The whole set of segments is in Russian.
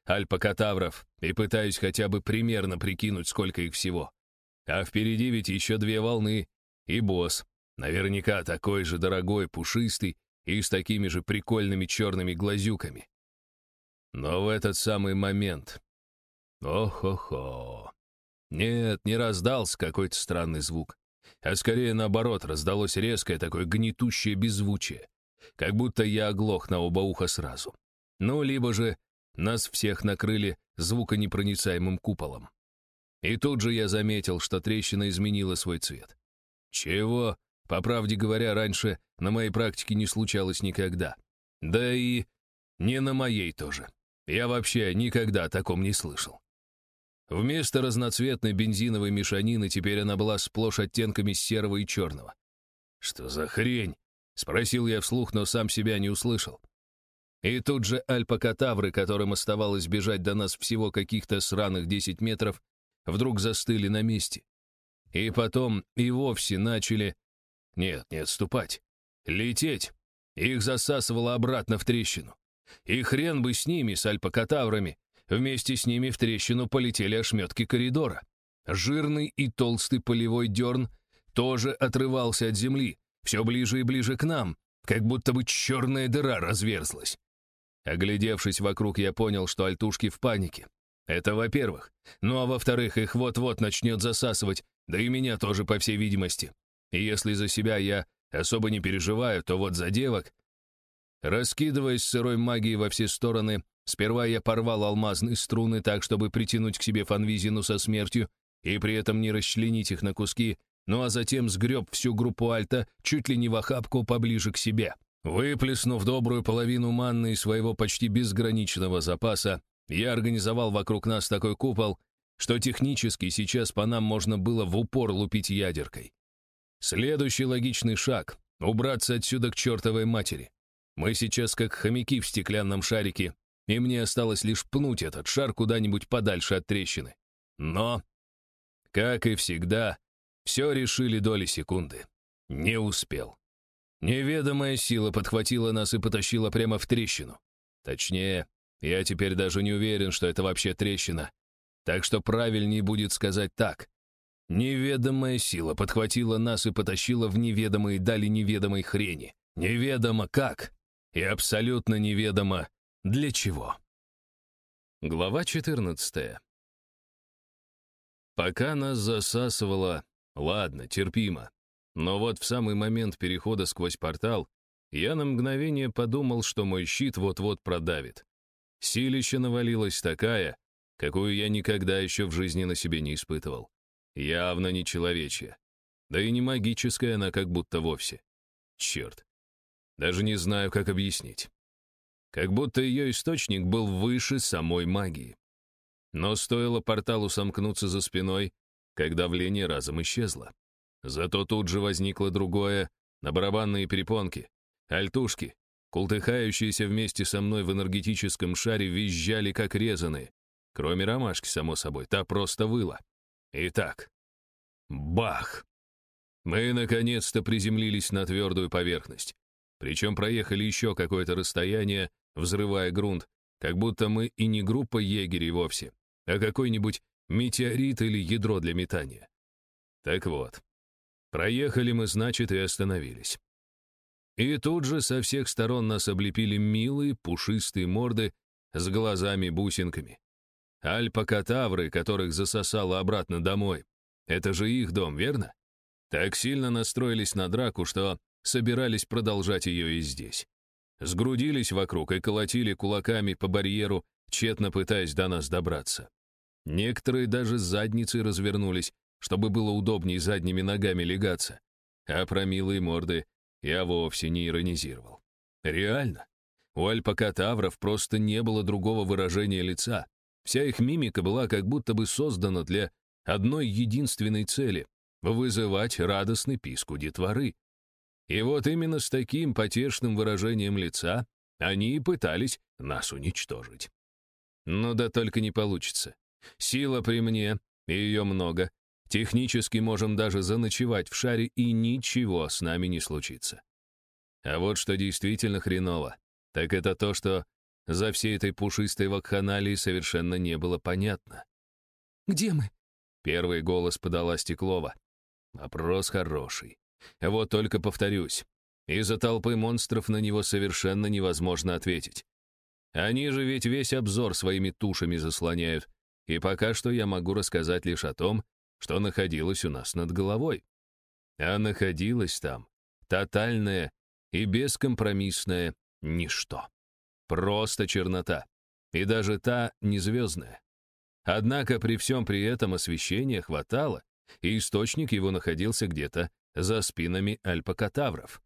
альпакатавров и пытаюсь хотя бы примерно прикинуть, сколько их всего. А впереди ведь еще 2 волны, и босс. Наверняка такой же дорогой, пушистый и с такими же прикольными черными глазюками. Но в этот самый момент... Ох-хо-хо. Нет, не раздался какой-то странный звук, а скорее наоборот, раздалось резкое такое гнетущее беззвучие, как будто я оглох на оба уха сразу. Ну, либо же нас всех накрыли звуконепроницаемым куполом. И тут же я заметил, что трещина изменила свой цвет. Чего, по правде говоря, раньше на моей практике не случалось никогда. Да и не на моей тоже. Я вообще никогда о таком не слышал. Вместо разноцветной бензиновой мешанины теперь она была сплошь оттенками серого и черного. «Что за хрень?» — спросил я вслух, но сам себя не услышал. И тут же альпакатавры, которым оставалось бежать до нас всего каких-то сраных 10 метров, вдруг застыли на месте. И потом и вовсе начали... Нет, не отступать. Лететь. Их засасывало обратно в трещину. И хрен бы с ними, с альпакатаврами. Вместе с ними в трещину полетели ошметки коридора. Жирный и толстый полевой дерн тоже отрывался от земли, все ближе и ближе к нам, как будто бы черная дыра разверзлась. Оглядевшись вокруг, я понял, что альтушки в панике. Это во-первых. Ну а во-вторых, их вот-вот начнет засасывать, да и меня тоже, по всей видимости. И если за себя я особо не переживаю, то вот за девок... Раскидываясь сырой магией во все стороны, сперва я порвал алмазные струны так, чтобы притянуть к себе Фанвизину со смертью и при этом не расчленить их на куски, ну а затем сгреб всю группу альта чуть ли не в охапку поближе к себе. Выплеснув добрую половину манны из своего почти безграничного запаса, я организовал вокруг нас такой купол, что технически сейчас по нам можно было в упор лупить ядеркой. Следующий логичный шаг — убраться отсюда к чертовой матери. Мы сейчас как хомяки в стеклянном шарике, и мне осталось лишь пнуть этот шар куда-нибудь подальше от трещины. Но, как и всегда, все решили доли секунды. Не успел. Неведомая сила подхватила нас и потащила прямо в трещину. Точнее, я теперь даже не уверен, что это вообще трещина. Так что правильнее будет сказать так. Неведомая сила подхватила нас и потащила в неведомые дали неведомой хрени. Неведомо как. И абсолютно неведомо для чего. Глава 14. Пока нас засасывало, ладно, терпимо. Но вот в самый момент перехода сквозь портал я на мгновение подумал, что мой щит вот-вот продавит. Силища навалилась такая, какую я никогда еще в жизни на себе не испытывал. Явно не человечья. Да и не магическая она как будто вовсе. Черт. Даже не знаю, как объяснить. Как будто ее источник был выше самой магии. Но стоило порталу сомкнуться за спиной, как давление разом исчезло. Зато тут же возникло другое, на барабанные перепонки. Альтушки, култыхающиеся вместе со мной в энергетическом шаре, визжали как резаные. Кроме ромашки, само собой, та просто выла. Итак, бах! Мы наконец-то приземлились на твердую поверхность. Причем проехали еще какое-то расстояние, взрывая грунт, как будто мы и не группа егерей вовсе, а какой-нибудь метеорит или ядро для метания. Так вот, проехали мы, значит, и остановились. И тут же со всех сторон нас облепили милые пушистые морды с глазами-бусинками. Альпакатавры, которых засосало обратно домой. Это же их дом, верно? Так сильно настроились на драку, что собирались продолжать ее и здесь. Сгрудились вокруг и колотили кулаками по барьеру, тщетно пытаясь до нас добраться. Некоторые даже с задницей развернулись, чтобы было удобнее задними ногами легаться. А про милые морды я вовсе не иронизировал. Реально, у альпакатавров просто не было другого выражения лица. Вся их мимика была как будто бы создана для одной единственной цели — вызывать радостный писк у детворы. И вот именно с таким потешным выражением лица они и пытались нас уничтожить. Ну да только не получится. Сила при мне, и ее много. Технически можем даже заночевать в шаре, и ничего с нами не случится. А вот что действительно хреново, так это то, что за всей этой пушистой вакханалией совершенно не было понятно. «Где мы?» — первый голос подала Стеклова. Вопрос хороший. Вот только повторюсь, из-за толпы монстров на него совершенно невозможно ответить. Они же ведь весь обзор своими тушами заслоняют, и пока что я могу рассказать лишь о том, что находилось у нас над головой. А находилось там тотальное и бескомпромиссное ничто. Просто чернота. И даже та не звездная. Однако при всем при этом освещения хватало, и источник его находился где-то за спинами альпакатавров.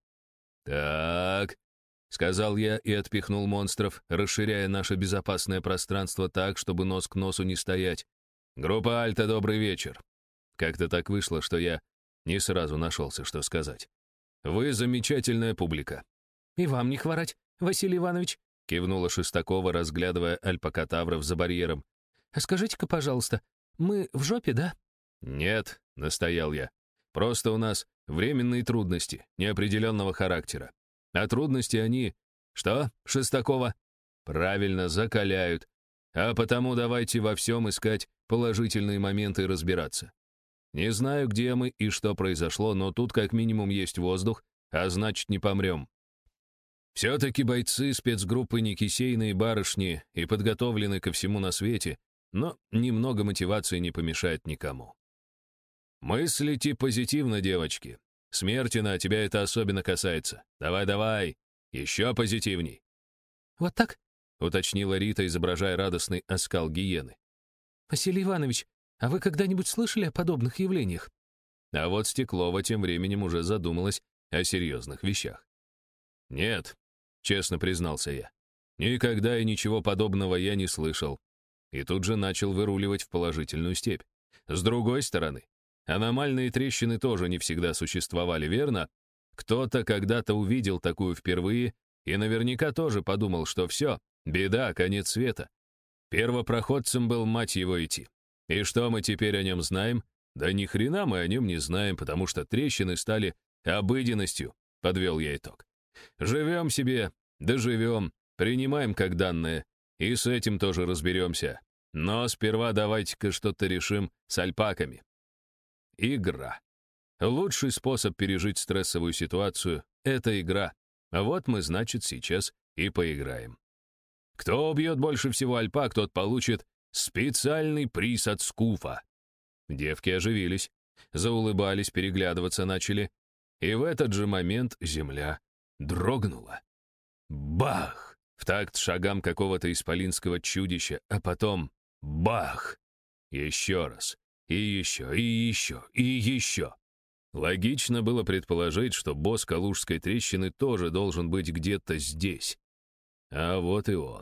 «Так», — сказал я и отпихнул монстров, расширяя наше безопасное пространство так, чтобы нос к носу не стоять. «Группа Альта, добрый вечер». Как-то так вышло, что я не сразу нашелся, что сказать. «Вы замечательная публика». «И вам не хворать, Василий Иванович», — кивнула Шестакова, разглядывая альпакатавров за барьером. «А скажите-ка, пожалуйста, мы в жопе, да?» «Нет», — настоял я. «Просто у нас временные трудности неопределенного характера. А трудности они... Что, Шестакова? Правильно, закаляют. А потому давайте во всем искать положительные моменты и разбираться. Не знаю, где мы и что произошло, но тут как минимум есть воздух, а значит, не помрем. Все-таки бойцы спецгруппы не кисейные барышни и подготовлены ко всему на свете, но немного мотивации не помешает никому. Мыслите позитивно, девочки. Смертина, тебя это особенно касается. Давай, еще позитивней. «Вот так?» — уточнила Рита, изображая радостный оскал гиены. «Василий Иванович, а вы когда-нибудь слышали о подобных явлениях?» А вот Стеклова тем временем уже задумалась о серьезных вещах. «Нет», — честно признался я, — «никогда и ничего подобного я не слышал». И тут же начал выруливать в положительную степь. С другой стороны, аномальные трещины тоже не всегда существовали, верно? Кто-то когда-то увидел такую впервые и наверняка тоже подумал, что все, беда, конец света. Первопроходцем был, мать его, идти. И что мы теперь о нем знаем? Да ни хрена мы о нем не знаем, потому что трещины стали обыденностью, подвел я итог. Живем себе, доживем, принимаем как данное, и с этим тоже разберемся. Но сперва давайте-ка что-то решим с альпаками. Игра. Лучший способ пережить стрессовую ситуацию — это игра. А вот мы, значит, сейчас и поиграем. Кто убьет больше всего альпак, тот получит специальный приз от Скуфа. Девки оживились, заулыбались, переглядываться начали. И в этот же момент земля дрогнула. Бах! В такт шагам какого-то исполинского чудища, а потом бах! Еще раз. И еще, и еще, и еще. Логично было предположить, что босс Калужской трещины тоже должен быть где-то здесь. А вот и он.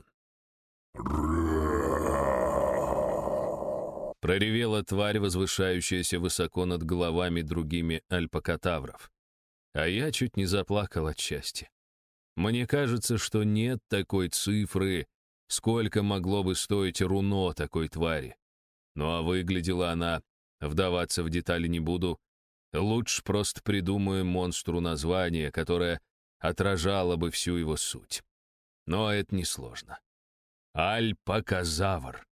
Проревела тварь, возвышающаяся высоко над головами другими альпакатавров. А я чуть не заплакал от счастья. Мне кажется, что нет такой цифры, сколько могло бы стоить руно такой твари. Ну а выглядела она, вдаваться в детали не буду, лучше просто придумаю монстру название, которое отражало бы всю его суть. Но это несложно. Альпаказавр.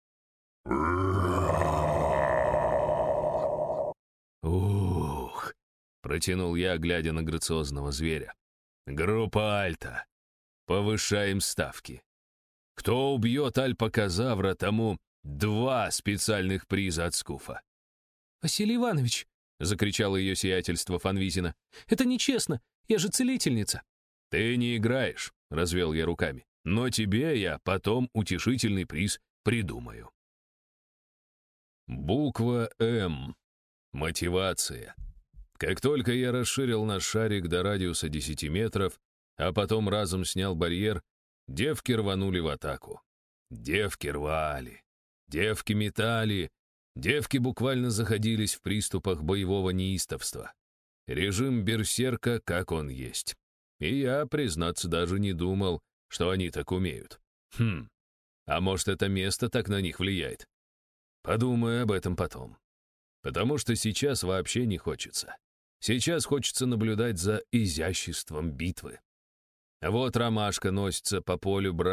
Ух, протянул я, глядя на грациозного зверя. Группа Альта. Повышаем ставки. Кто убьет альпаказавра, тому 2 специальных приза от Скуфа. «Василий Иванович!» — закричало ее сиятельство Фанвизина. «Это нечестно! Я же целительница!» «Ты не играешь», — развел я руками. «Но тебе я потом утешительный приз придумаю». Буква «М». Мотивация. Как только я расширил наш шарик до радиуса 10 метров, а потом разом снял барьер, девки рванули в атаку. Девки рвали. Девки метали. Девки буквально заходились в приступах боевого неистовства. Режим берсерка, как он есть. И я, признаться, даже не думал, что они так умеют. А может, это место так на них влияет? Подумаю об этом потом. Потому что сейчас вообще не хочется. Сейчас хочется наблюдать за изяществом битвы. Вот ромашка носится по полю брани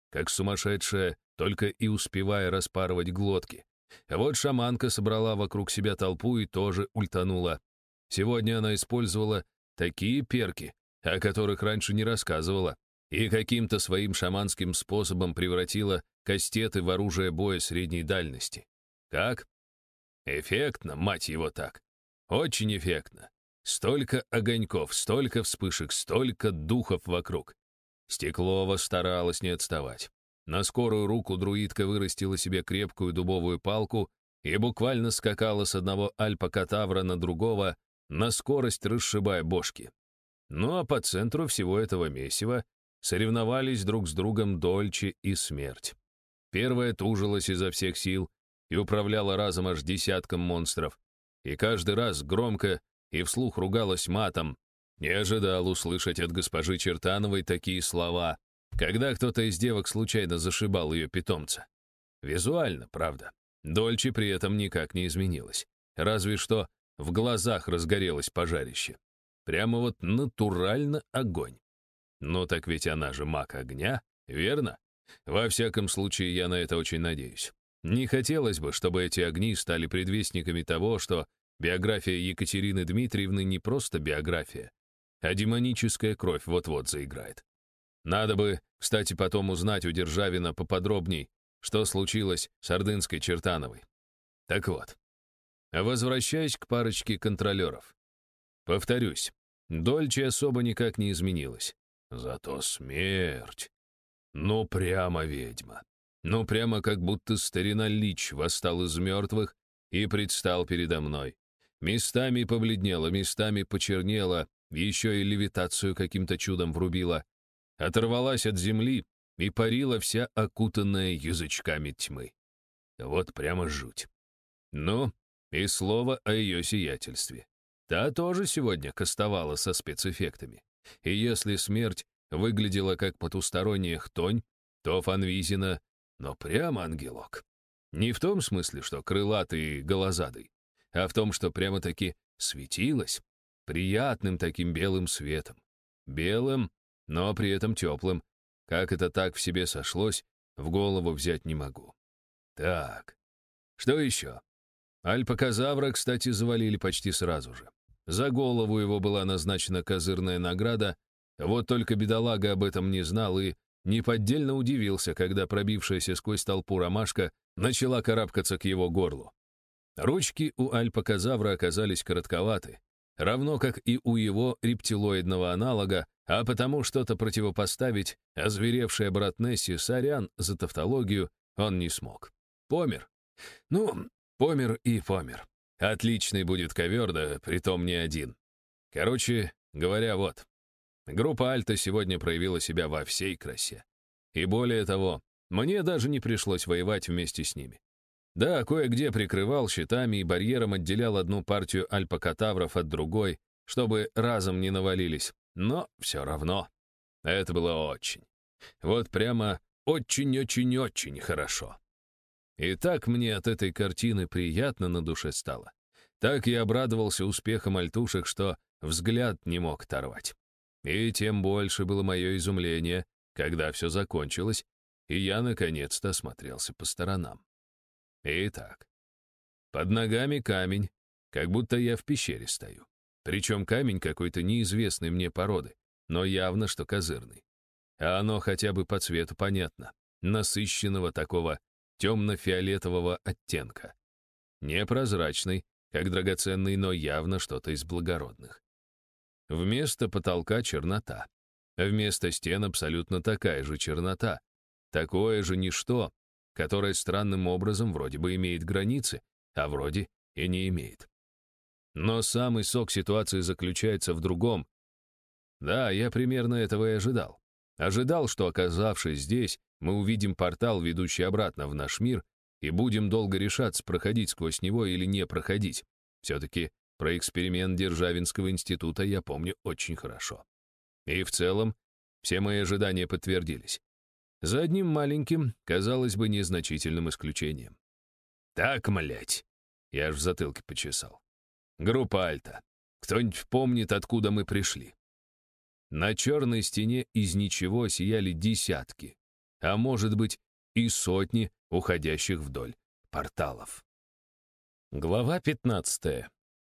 как сумасшедшая, только и успевая распарывать глотки. А вот шаманка собрала вокруг себя толпу и тоже ультанула. Сегодня она использовала такие перки, о которых раньше не рассказывала, и каким-то своим шаманским способом превратила кастеты в оружие боя средней дальности. Как? Эффектно, мать его, так. Очень эффектно. Столько огоньков, столько вспышек, столько духов вокруг. Стеклова старалась не отставать. На скорую руку друидка вырастила себе крепкую дубовую палку и буквально скакала с одного альпа-катавра на другого, на скорость расшибая бошки. Ну а по центру всего этого месива соревновались друг с другом Дольче и Смерть. Первая тужилась изо всех сил и управляла разом аж десятком монстров, и каждый раз громко и вслух ругалась матом. Не ожидал услышать от госпожи Чертановой такие слова, когда кто-то из девок случайно зашибал ее питомца. Визуально, правда. Дольче при этом никак не изменилась. Разве что в глазах разгорелось пожарище. Прямо вот натурально огонь. Ну так ведь она же маг огня, верно? Во всяком случае, я на это очень надеюсь. Не хотелось бы, чтобы эти огни стали предвестниками того, что биография Екатерины Дмитриевны не просто биография, а демоническая кровь вот-вот заиграет. Надо бы, кстати, потом узнать у Державина поподробней, что случилось с ордынской Чертановой. Так вот, возвращаясь к парочке контролеров. Повторюсь, Дольче особо никак не изменилась. Зато Смерть. Ну, прямо ведьма. Ну, прямо как будто старина Лич восстал из мертвых и предстал передо мной. Местами побледнела, местами почернела, еще и левитацию каким-то чудом врубила. Оторвалась от земли и парила вся окутанная язычками тьмы. Вот прямо жуть. Ну, и слово о ее сиятельстве. Та тоже сегодня кастовала со спецэффектами. И если Смерть выглядела как потусторонняя хтонь, то Фанвизина, но прямо ангелок. Не в том смысле, что крылатый и голозадый, а в том, что прямо-таки светилась приятным таким белым светом. Белым, но при этом теплым. Как это так в себе сошлось, в голову взять не могу. Так, что еще? Альпаказавра, кстати, завалили почти сразу же. За голову его была назначена козырная награда, вот только бедолага об этом не знал и неподдельно удивился, когда пробившаяся сквозь толпу ромашка начала карабкаться к его горлу. Ручки у альпаказавра оказались коротковаты, равно как и у его рептилоидного аналога, а потому что-то противопоставить озверевшей братнессе сорян за тавтологию он не смог. Помер. Ну, помер и помер. Отличный будет ковер, да притом не один. Короче говоря, вот. Группа Альта сегодня проявила себя во всей красе. И более того, мне даже не пришлось воевать вместе с ними. Да, кое-где прикрывал щитами и барьером отделял одну партию альпакатавров от другой, чтобы разом не навалились. Но все равно. Это было очень. Вот прямо очень-очень-очень хорошо. И так мне от этой картины приятно на душе стало. Так я обрадовался успехам альтушек, что взгляд не мог оторвать. И тем больше было мое изумление, когда все закончилось, и я наконец-то осмотрелся по сторонам. Итак, под ногами камень, как будто я в пещере стою. Причем камень какой-то неизвестной мне породы, но явно что козырный. А оно хотя бы по цвету понятно, насыщенного такого темно-фиолетового оттенка. Непрозрачный, как драгоценный, но явно что-то из благородных. Вместо потолка чернота. Вместо стен абсолютно такая же чернота. Такое же ничто, которое странным образом вроде бы имеет границы, а вроде и не имеет. Но самый сок ситуации заключается в другом. Да, я примерно этого и ожидал. Ожидал, что, оказавшись здесь, мы увидим портал, ведущий обратно в наш мир, и будем долго решаться, проходить сквозь него или не проходить. Все-таки про эксперимент Державинского института я помню очень хорошо. И в целом все мои ожидания подтвердились. За одним маленьким, казалось бы, незначительным исключением. Так, млять, я аж в затылке почесал. Группа Альта. Кто-нибудь помнит, откуда мы пришли? На черной стене из ничего сияли десятки. а может быть и сотни уходящих вдоль порталов. Глава 15.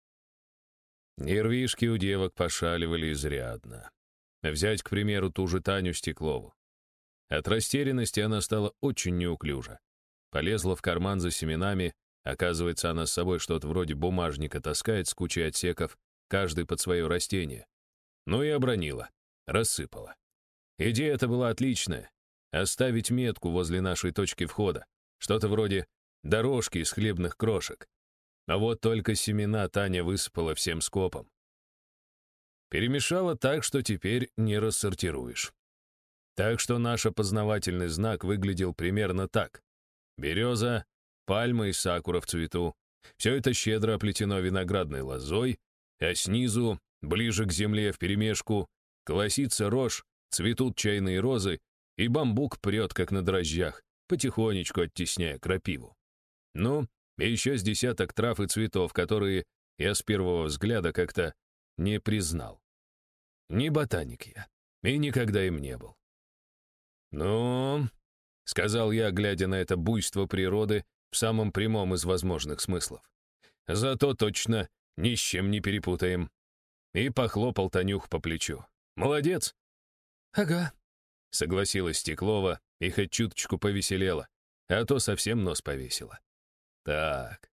Нервишки у девок пошаливали изрядно. Взять, к примеру, ту же Таню Стеклову. От растерянности она стала очень неуклюжа. Полезла в карман за семенами, оказывается, она с собой что-то вроде бумажника таскает с кучей отсеков, каждый под свое растение. Ну и обронила, рассыпала. Идея-то была отличная. Оставить метку возле нашей точки входа. Что-то вроде дорожки из хлебных крошек. А вот только семена Таня высыпала всем скопом. Перемешала так, что теперь не рассортируешь. Так что наш опознавательный знак выглядел примерно так. Береза, пальма и сакура в цвету. Все это щедро оплетено виноградной лозой, а снизу, ближе к земле вперемешку, колосится рожь, цветут чайные розы, и бамбук прет, как на дрожжах, потихонечку оттесняя крапиву. Ну, и еще с десяток трав и цветов, которые я с первого взгляда как-то не признал. Не ботаник я, и никогда им не был. «Ну», — сказал я, глядя на это буйство природы в самом прямом из возможных смыслов, «зато точно ни с чем не перепутаем». И похлопал Танюх по плечу. «Молодец!» «Ага», — согласилась Стеклова и хоть чуточку повеселела, а то совсем нос повесила. «Так,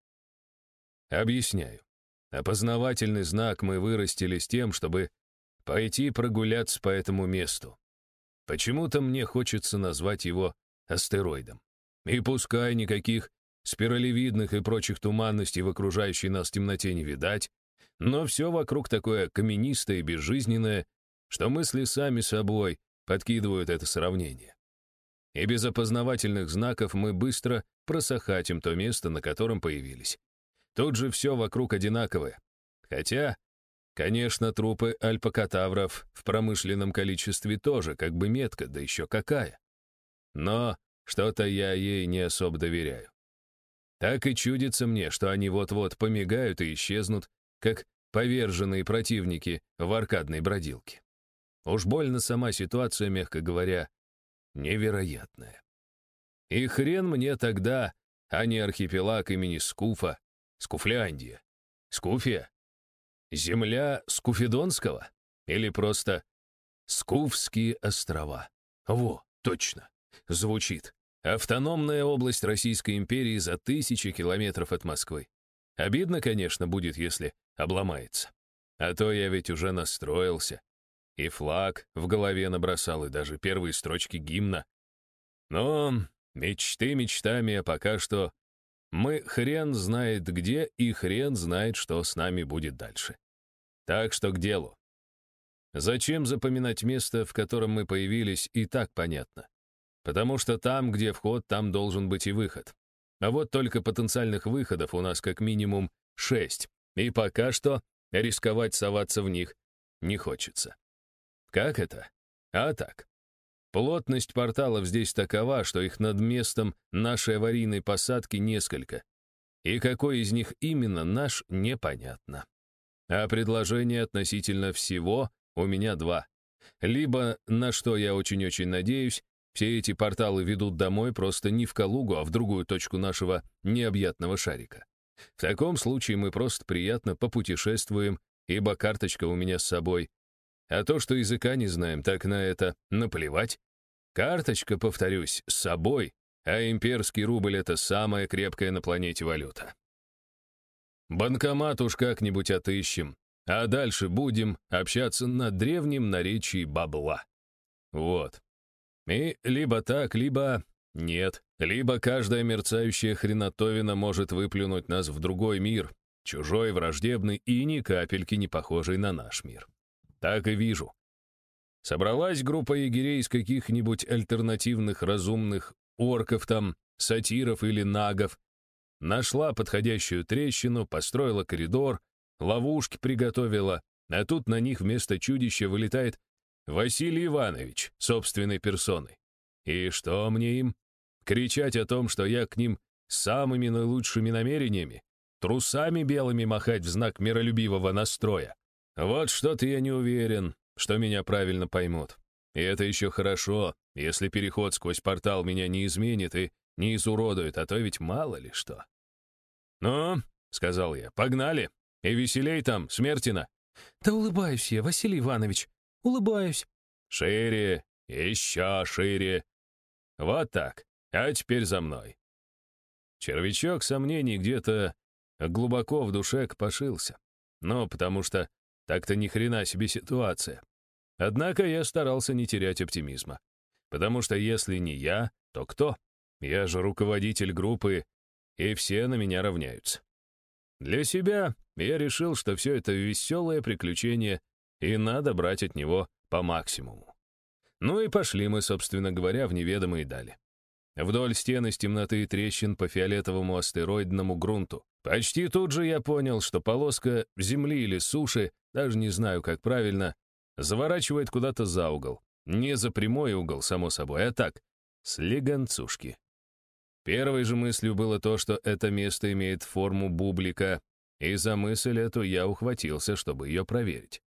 объясняю. Опознавательный знак мы вырастили с тем, чтобы пойти прогуляться по этому месту. Почему-то мне хочется назвать его астероидом. И пускай никаких спиралевидных и прочих туманностей в окружающей нас темноте не видать, но все вокруг такое каменистое и безжизненное, что мысли сами собой подкидывают это сравнение. И без опознавательных знаков мы быстро просохатим то место, на котором появились. Тут же все вокруг одинаковое. Хотя, конечно, трупы альпакатавров в промышленном количестве тоже как бы метка, да еще какая. Но что-то я ей не особо доверяю. Так и чудится мне, что они вот-вот помигают и исчезнут, как поверженные противники в аркадной бродилке. Уж больно сама ситуация, мягко говоря, невероятная. И хрен мне тогда, а не архипелаг имени Скуфа, Скуфляндия, Скуфия, земля Скуфидонского или просто Скуфские острова. Во, точно, звучит. Автономная область Российской империи за 1000 километров от Москвы. Обидно, конечно, будет, если обломается. А то я ведь уже настроился. И флаг в голове набросал, и даже первые строчки гимна. Но мечты мечтами, а пока что мы хрен знает где и хрен знает, что с нами будет дальше. Так что к делу. Зачем запоминать место, в котором мы появились, и так понятно. Потому что там, где вход, там должен быть и выход. А вот только потенциальных выходов у нас как минимум 6, и пока что рисковать соваться в них не хочется. Как это? А так. Плотность порталов здесь такова, что их над местом нашей аварийной посадки несколько. И какой из них именно наш, непонятно. А предложение относительно всего у меня 2. Либо, на что я очень-очень надеюсь, все эти порталы ведут домой просто не в Калугу, а в другую точку нашего необъятного шарика. В таком случае мы просто приятно попутешествуем, ибо карточка у меня с собой. А то, что языка не знаем, так на это наплевать. Карточка, повторюсь, с собой, а имперский рубль — это самая крепкая на планете валюта. Банкомат уж как-нибудь отыщем, а дальше будем общаться на древнем наречии бабла. Вот. И либо так, либо нет. Либо каждая мерцающая хренотовина может выплюнуть нас в другой мир, чужой, враждебный и ни капельки не похожий на наш мир. Так и вижу. Собралась группа егерей из каких-нибудь альтернативных разумных орков там, сатиров или нагов, нашла подходящую трещину, построила коридор, ловушки приготовила, а тут на них вместо чудища вылетает Василий Иванович собственной персоной. И что мне им? Кричать о том, что я к ним с самыми наилучшими намерениями, трусами белыми махать в знак миролюбивого настроя? Вот что-то я не уверен, что меня правильно поймут. И это еще хорошо, если переход сквозь портал меня не изменит и не изуродует, а то ведь мало ли что. «Ну, — сказал я, — погнали, и веселей там, Смертина». «Да улыбаюсь я, Василий Иванович, улыбаюсь». «Шире, еще шире. Вот так, а теперь за мной». Червячок сомнений где-то глубоко в душе копошился. Ну, потому что так-то ни хрена себе ситуация. Однако я старался не терять оптимизма. Потому что если не я, то кто? Я же руководитель группы, и все на меня равняются. Для себя я решил, что все это веселое приключение, и надо брать от него по максимуму. Ну и пошли мы, собственно говоря, в неведомые дали. Вдоль стены из темноты и трещин по фиолетовому астероидному грунту. Почти тут же я понял, что полоска земли или суши, даже не знаю, как правильно, заворачивает куда-то за угол. Не за прямой угол, само собой, а так, с легонцушки. Первой же мыслью было то, что это место имеет форму бублика, и за мысль эту я ухватился, чтобы ее проверить.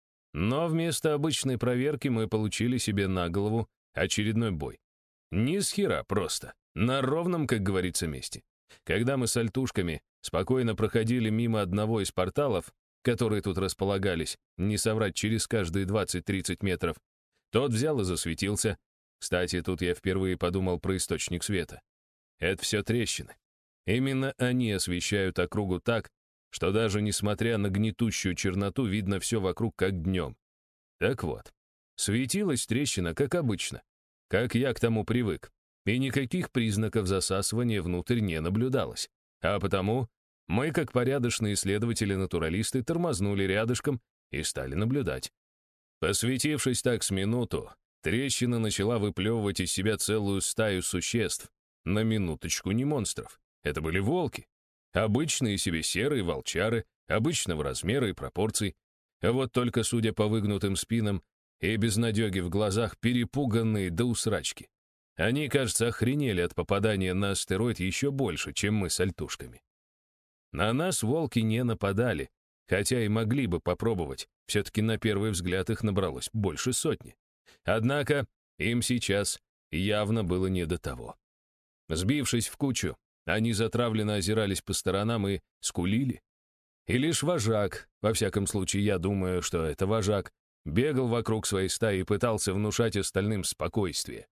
Но вместо обычной проверки мы получили себе на голову очередной бой. Ни с хера просто, на ровном, как говорится, месте. Когда мы с альтушками спокойно проходили мимо одного из порталов, которые тут располагались, не соврать, через каждые 20-30 метров, тот взял и засветился. Кстати, тут я впервые подумал про источник света. Это все трещины. Именно они освещают округу так, что даже несмотря на гнетущую черноту, видно все вокруг как днем. Так вот, светилась трещина, как обычно, как я к тому привык, и никаких признаков засасывания внутрь не наблюдалось. А потому мы, как порядочные исследователи-натуралисты, тормознули рядышком и стали наблюдать. Посветившись так с минуту, трещина начала выплевывать из себя целую стаю существ. На минуточку не монстров. Это были волки. Обычные себе серые волчары, обычного размера и пропорций. А вот только, судя по выгнутым спинам и безнадеге в глазах, перепуганные до усрачки. Они, кажется, охренели от попадания на астероид еще больше, чем мы с альтушками. На нас волки не нападали, хотя и могли бы попробовать. Все-таки на первый взгляд их набралось больше сотни. Однако им сейчас явно было не до того. Сбившись в кучу, они затравленно озирались по сторонам и скулили. И лишь вожак, во всяком случае, я думаю, что это вожак, бегал вокруг своей стаи и пытался внушать остальным спокойствие.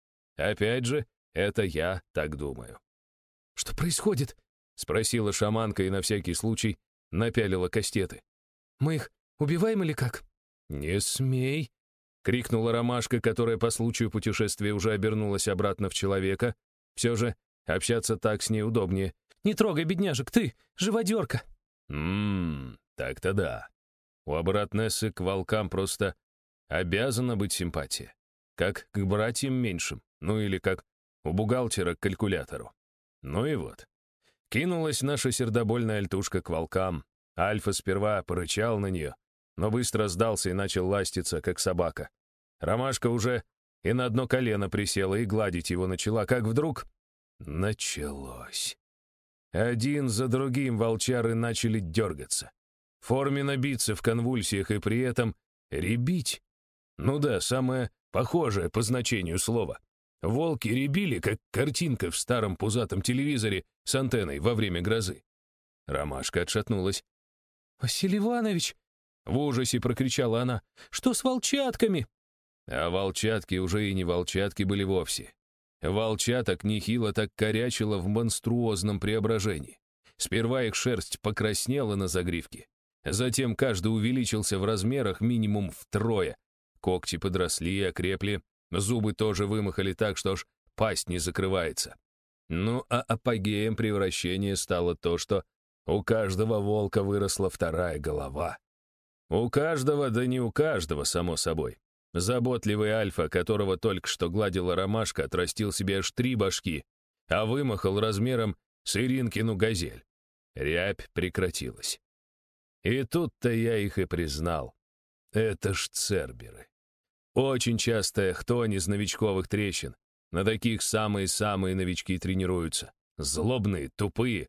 Опять же, это я так думаю. «Что происходит?» — спросила шаманка и на всякий случай напялила кастеты. «Мы их убиваем или как?» «Не смей!» — крикнула ромашка, которая по случаю путешествия уже обернулась обратно в человека. Все же общаться так с ней удобнее. «Не трогай, бедняжек, ты, живодерка!» Так-то да. У оборотнессы к волкам просто обязана быть симпатия. Как к братьям меньшим, ну или как у бухгалтера к калькулятору. Ну и вот. Кинулась наша сердобольная альтушка к волкам. Альфа сперва порычал на нее, но быстро сдался и начал ластиться, как собака. Ромашка уже и на одно колено присела и гладить его начала, как вдруг началось. Один за другим волчары начали дергаться. Форменно биться в конвульсиях и при этом ребить. Ну да, самое похожее по значению слова. Волки ребили, как картинка в старом пузатом телевизоре с антенной во время грозы. Ромашка отшатнулась. «Василий Иванович!» — в ужасе прокричала она. «Что с волчатками?» А волчатки уже и не волчатки были вовсе. Волчаток нехило так корячило в монструозном преображении. Сперва их шерсть покраснела на загривке. Затем каждый увеличился в размерах минимум втрое. Когти подросли и окрепли, зубы тоже вымахали так, что аж пасть не закрывается. Ну а апогеем превращения стало то, что у каждого волка выросла вторая голова. У каждого, да не у каждого, само собой. Заботливый альфа, которого только что гладила ромашка, отрастил себе аж 3 башки, а вымахал размером с Иринкину газель. Рябь прекратилась. И тут-то я их и признал. Это ж церберы. Очень частая хтонь из новичковых трещин. На таких самые-самые новички тренируются. Злобные, тупые,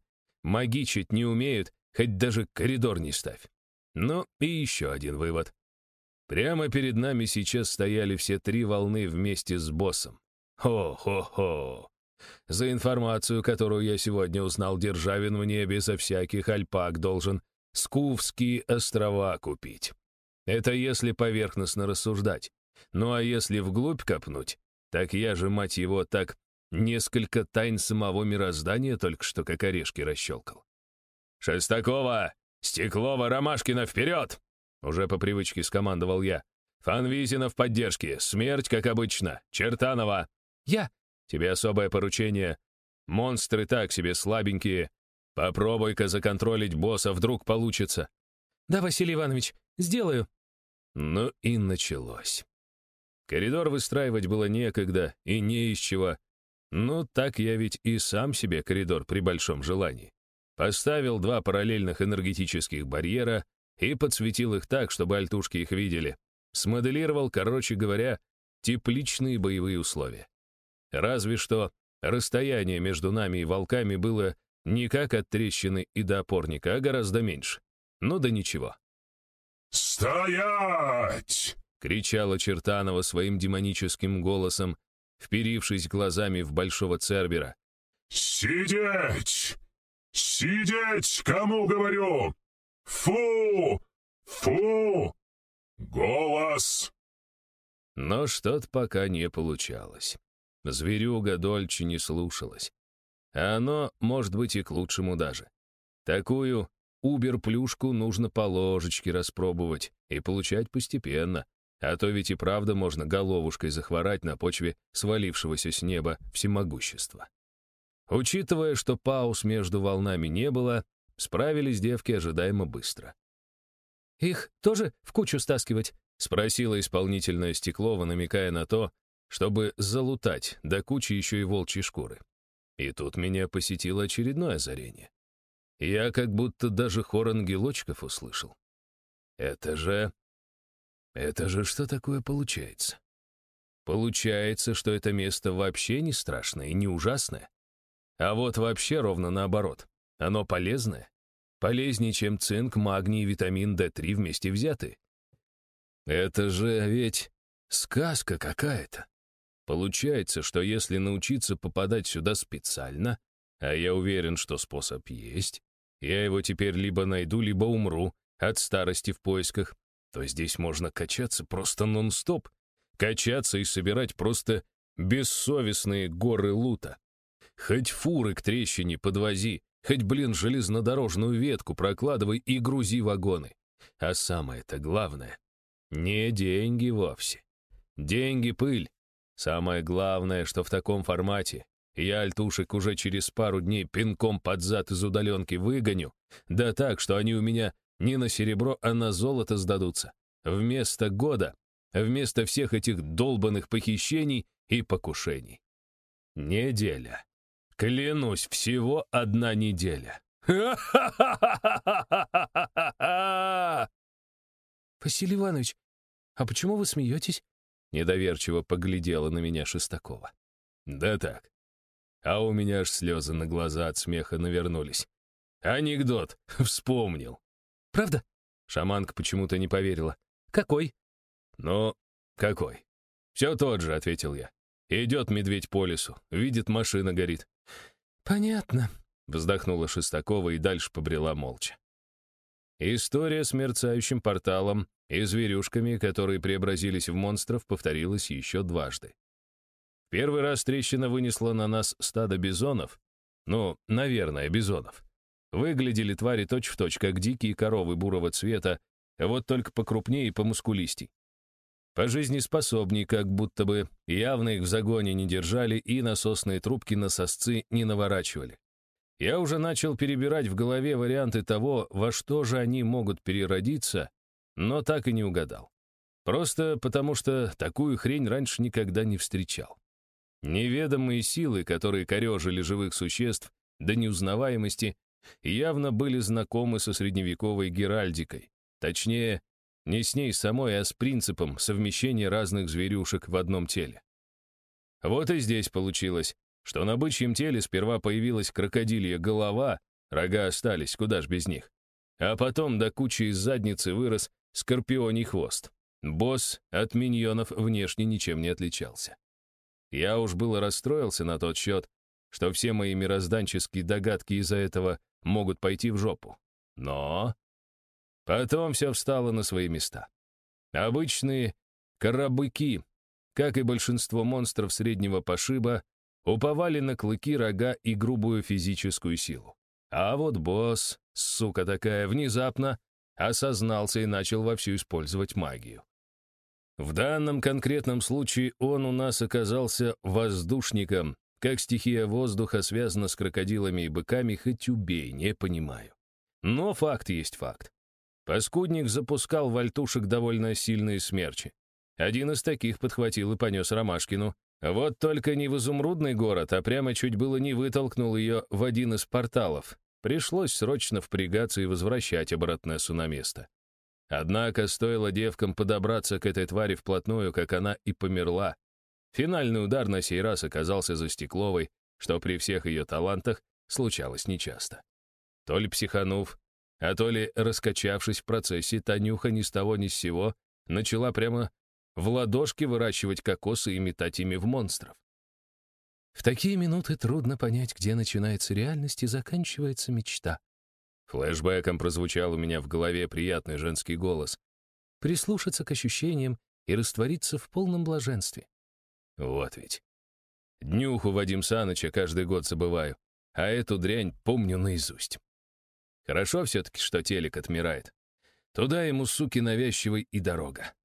магичить не умеют, хоть даже коридор не ставь. Ну и еще один вывод. Прямо перед нами сейчас стояли все 3 волны вместе с боссом. Хо-хо-хо! За информацию, которую я сегодня узнал, Державин в небе за всяких альпак должен Скуфские острова купить. Это если поверхностно рассуждать. Ну а если вглубь копнуть, так я же, мать его, так несколько тайн самого мироздания только что как орешки расщелкал. «Шестакова! Стеклова! Ромашкина, вперед!» Уже по привычке скомандовал я. «Фанвизина в поддержке! Смерть, как обычно! Чертанова!» «Я!» «Тебе особое поручение. Монстры так себе слабенькие. Попробуй-ка законтролить босса, вдруг получится». «Да, Василий Иванович, сделаю». Ну и началось. Коридор выстраивать было некогда и не из чего. Ну, так я ведь и сам себе коридор при большом желании. Поставил 2 параллельных энергетических барьера и подсветил их так, чтобы альтушки их видели. Смоделировал, короче говоря, тепличные боевые условия. Разве что расстояние между нами и волками было не как от трещины и до опорника, а гораздо меньше. Ну да ничего. «Стоять!» — кричала Чертанова своим демоническим голосом, вперившись глазами в большого цербера. «Сидеть! Сидеть, кому говорю! Фу! Фу! Голос!» Но что-то пока не получалось. Зверюга Дольче не слушалась. А оно, может быть, и к лучшему даже. Такую убер-плюшку нужно по ложечке распробовать и получать постепенно, а то ведь и правда можно головушкой захворать на почве свалившегося с неба всемогущества. Учитывая, что пауз между волнами не было, справились девки ожидаемо быстро. «Их тоже в кучу стаскивать?» — спросила исполнительная Стеклова, намекая на то, чтобы залутать до кучи еще и волчьи шкуры. И тут меня посетило очередное озарение. Я как будто даже хор ангелочков услышал. Это же что такое получается? Получается, что это место вообще не страшное и не ужасное. А вот вообще ровно наоборот. Оно полезное. Полезнее, чем цинк, магний и витамин D3 вместе взятые. Это же ведь сказка какая-то. Получается, что если научиться попадать сюда специально, а я уверен, что способ есть, я его теперь либо найду, либо умру от старости в поисках, то здесь можно качаться просто нон-стоп. Качаться и собирать просто бессовестные горы лута. Хоть фуры к трещине подвози, хоть, железнодорожную ветку прокладывай и грузи вагоны. А самое-то главное — не деньги вовсе. Деньги — пыль. Самое главное, что в таком формате я альтушек уже через пару дней пинком под зад из удаленки выгоню, да так, что они у меня не на серебро, а на золото сдадутся. Вместо года, вместо всех этих долбанных похищений и покушений. Неделя. Клянусь, всего 1 неделя. «Василий Иванович, а почему вы смеетесь?» Недоверчиво поглядела на меня Шестакова. Да так. А у меня аж слезы на глаза от смеха навернулись. Анекдот вспомнил. «Правда?» Шаманка почему-то не поверила. «Какой?» «Ну, какой?» «Все тот же», — ответил я. Идет медведь по лесу, видит, машина горит. «Понятно», — вздохнула Шестакова и дальше побрела молча. История с мерцающим порталом и зверюшками, которые преобразились в монстров, повторилась еще дважды. Первый раз трещина вынесла на нас стадо бизонов. Ну, наверное, бизонов. Выглядели твари точь-в-точь, как дикие коровы бурого цвета, вот только покрупнее и помускулистей. Пожизнеспособней, как будто бы явно их в загоне не держали и насосные трубки на сосцы не наворачивали. Я уже начал перебирать в голове варианты того, во что же они могут переродиться, но так и не угадал. Просто потому, что такую хрень раньше никогда не встречал. Неведомые силы, которые корежили живых существ до неузнаваемости, явно были знакомы со средневековой геральдикой. Точнее, не с ней самой, а с принципом совмещения разных зверюшек в одном теле. Вот и здесь получилось, что на бычьем теле сперва появилась крокодилья голова, рога остались, куда ж без них, а потом до кучи из задницы вырос скорпионий хвост. Босс от миньонов внешне ничем не отличался. Я уж было расстроился на тот счет, что все мои мирозданческие догадки из-за этого могут пойти в жопу. Но потом все встало на свои места. Обычные коробыки, как и большинство монстров среднего пошиба, уповали на клыки, рога и грубую физическую силу. А вот босс, сука такая, внезапно осознался и начал вовсю использовать магию. В данном конкретном случае он у нас оказался воздушником. Как стихия воздуха связана с крокодилами и быками, хоть убей, не понимаю. Но факт есть факт. Паскудник запускал вальтушек довольно сильные смерчи. Один из таких подхватил и понес Ромашкину. Вот только не в изумрудный город, а прямо чуть было не вытолкнул ее в один из порталов. Пришлось срочно впрягаться и возвращать Абротнессу на место. Однако стоило девкам подобраться к этой твари вплотную, как она и померла. Финальный удар на сей раз оказался за Стекловой, что при всех ее талантах случалось нечасто. То ли психанув, а то ли раскачавшись в процессе, Танюха ни с того ни с сего начала прямо в ладошки выращивать кокосы и метать ими в монстров. В такие минуты трудно понять, где начинается реальность и заканчивается мечта. Флэшбэком прозвучал у меня в голове приятный женский голос. Прислушаться к ощущениям и раствориться в полном блаженстве. Вот ведь. Днюху Вадим Саныча каждый год забываю, а эту дрянь помню наизусть. Хорошо все-таки, что телек отмирает. Туда ему, суки, навязчивой и дорога.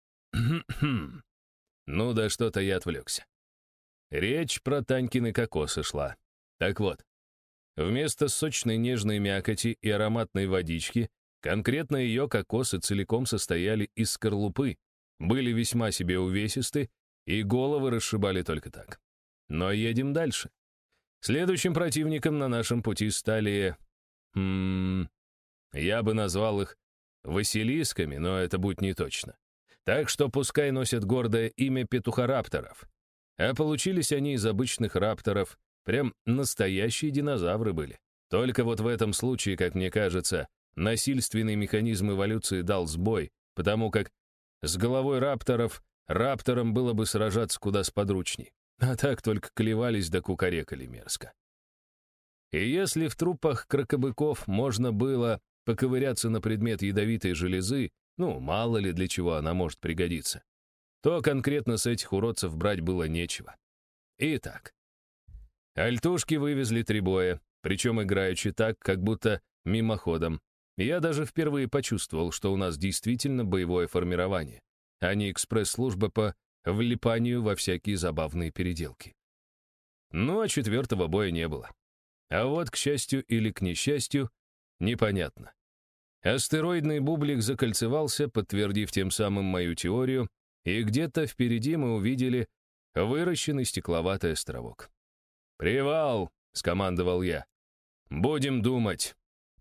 Ну да что-то я отвлекся. Речь про Танькины кокосы шла. Так вот, вместо сочной нежной мякоти и ароматной водички, конкретно ее кокосы целиком состояли из скорлупы, были весьма себе увесисты, и головы расшибали только так. Но едем дальше. Следующим противником на нашем пути стали... я бы назвал их Василисками, но это будет не точно. Так что пускай носят гордое имя петухорапторов. А получились они из обычных рапторов, прям настоящие динозавры были. Только вот в этом случае, как мне кажется, насильственный механизм эволюции дал сбой, потому как с головой рапторам было бы сражаться куда сподручней. А так только клевались да кукарекали мерзко. И если в трупах крокобыков можно было поковыряться на предмет ядовитой железы, ну, мало ли для чего она может пригодиться, то конкретно с этих уродцев брать было нечего. Итак, альтушки вывезли 3 боя, причем играючи так, как будто мимоходом. Я даже впервые почувствовал, что у нас действительно боевое формирование, а не экспресс-служба по влипанию во всякие забавные переделки. Ну, а 4-го боя не было. А вот, к счастью или к несчастью, непонятно. Астероидный бублик закольцевался, подтвердив тем самым мою теорию, и где-то впереди мы увидели выращенный стекловатый островок. «Привал!» — скомандовал я. «Будем думать».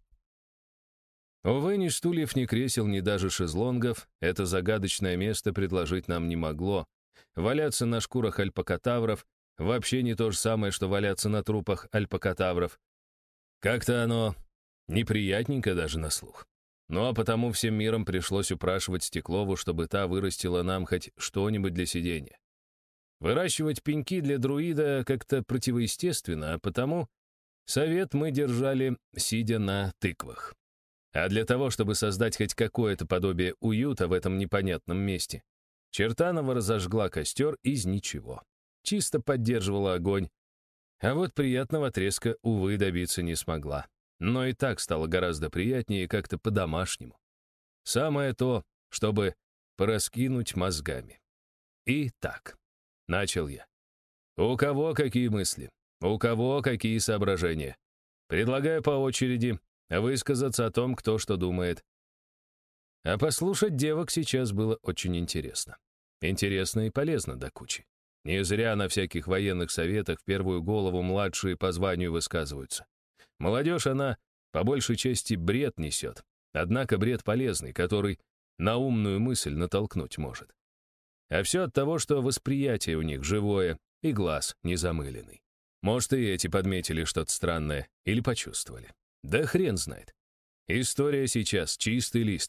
Увы, ни стульев, ни кресел, ни даже шезлонгов это загадочное место предложить нам не могло. Валяться на шкурах альпакотавров вообще не то же самое, что валяться на трупах альпакотавров. Как-то оно неприятненько даже на слух. Ну а потому всем миром пришлось упрашивать Стеклову, чтобы та вырастила нам хоть что-нибудь для сидения. Выращивать пеньки для друида как-то противоестественно, а потому совет мы держали, сидя на тыквах. А для того, чтобы создать хоть какое-то подобие уюта в этом непонятном месте, Чертанова разожгла костер из ничего. Чисто поддерживала огонь. А вот приятного треска, увы, добиться не смогла. Но и так стало гораздо приятнее и как-то по-домашнему. Самое то, чтобы пораскинуть мозгами. Итак, начал я. У кого какие мысли? У кого какие соображения? Предлагаю по очереди высказаться о том, кто что думает. А послушать девок сейчас было очень интересно. Интересно и полезно до кучи. Не зря на всяких военных советах в первую голову младшие по званию высказываются. Молодежь, она, по большей части, бред несет. Однако бред полезный, который на умную мысль натолкнуть может. А все от того, что восприятие у них живое и глаз незамыленный. Может, и эти подметили что-то странное или почувствовали. Да хрен знает. История сейчас чистый лист.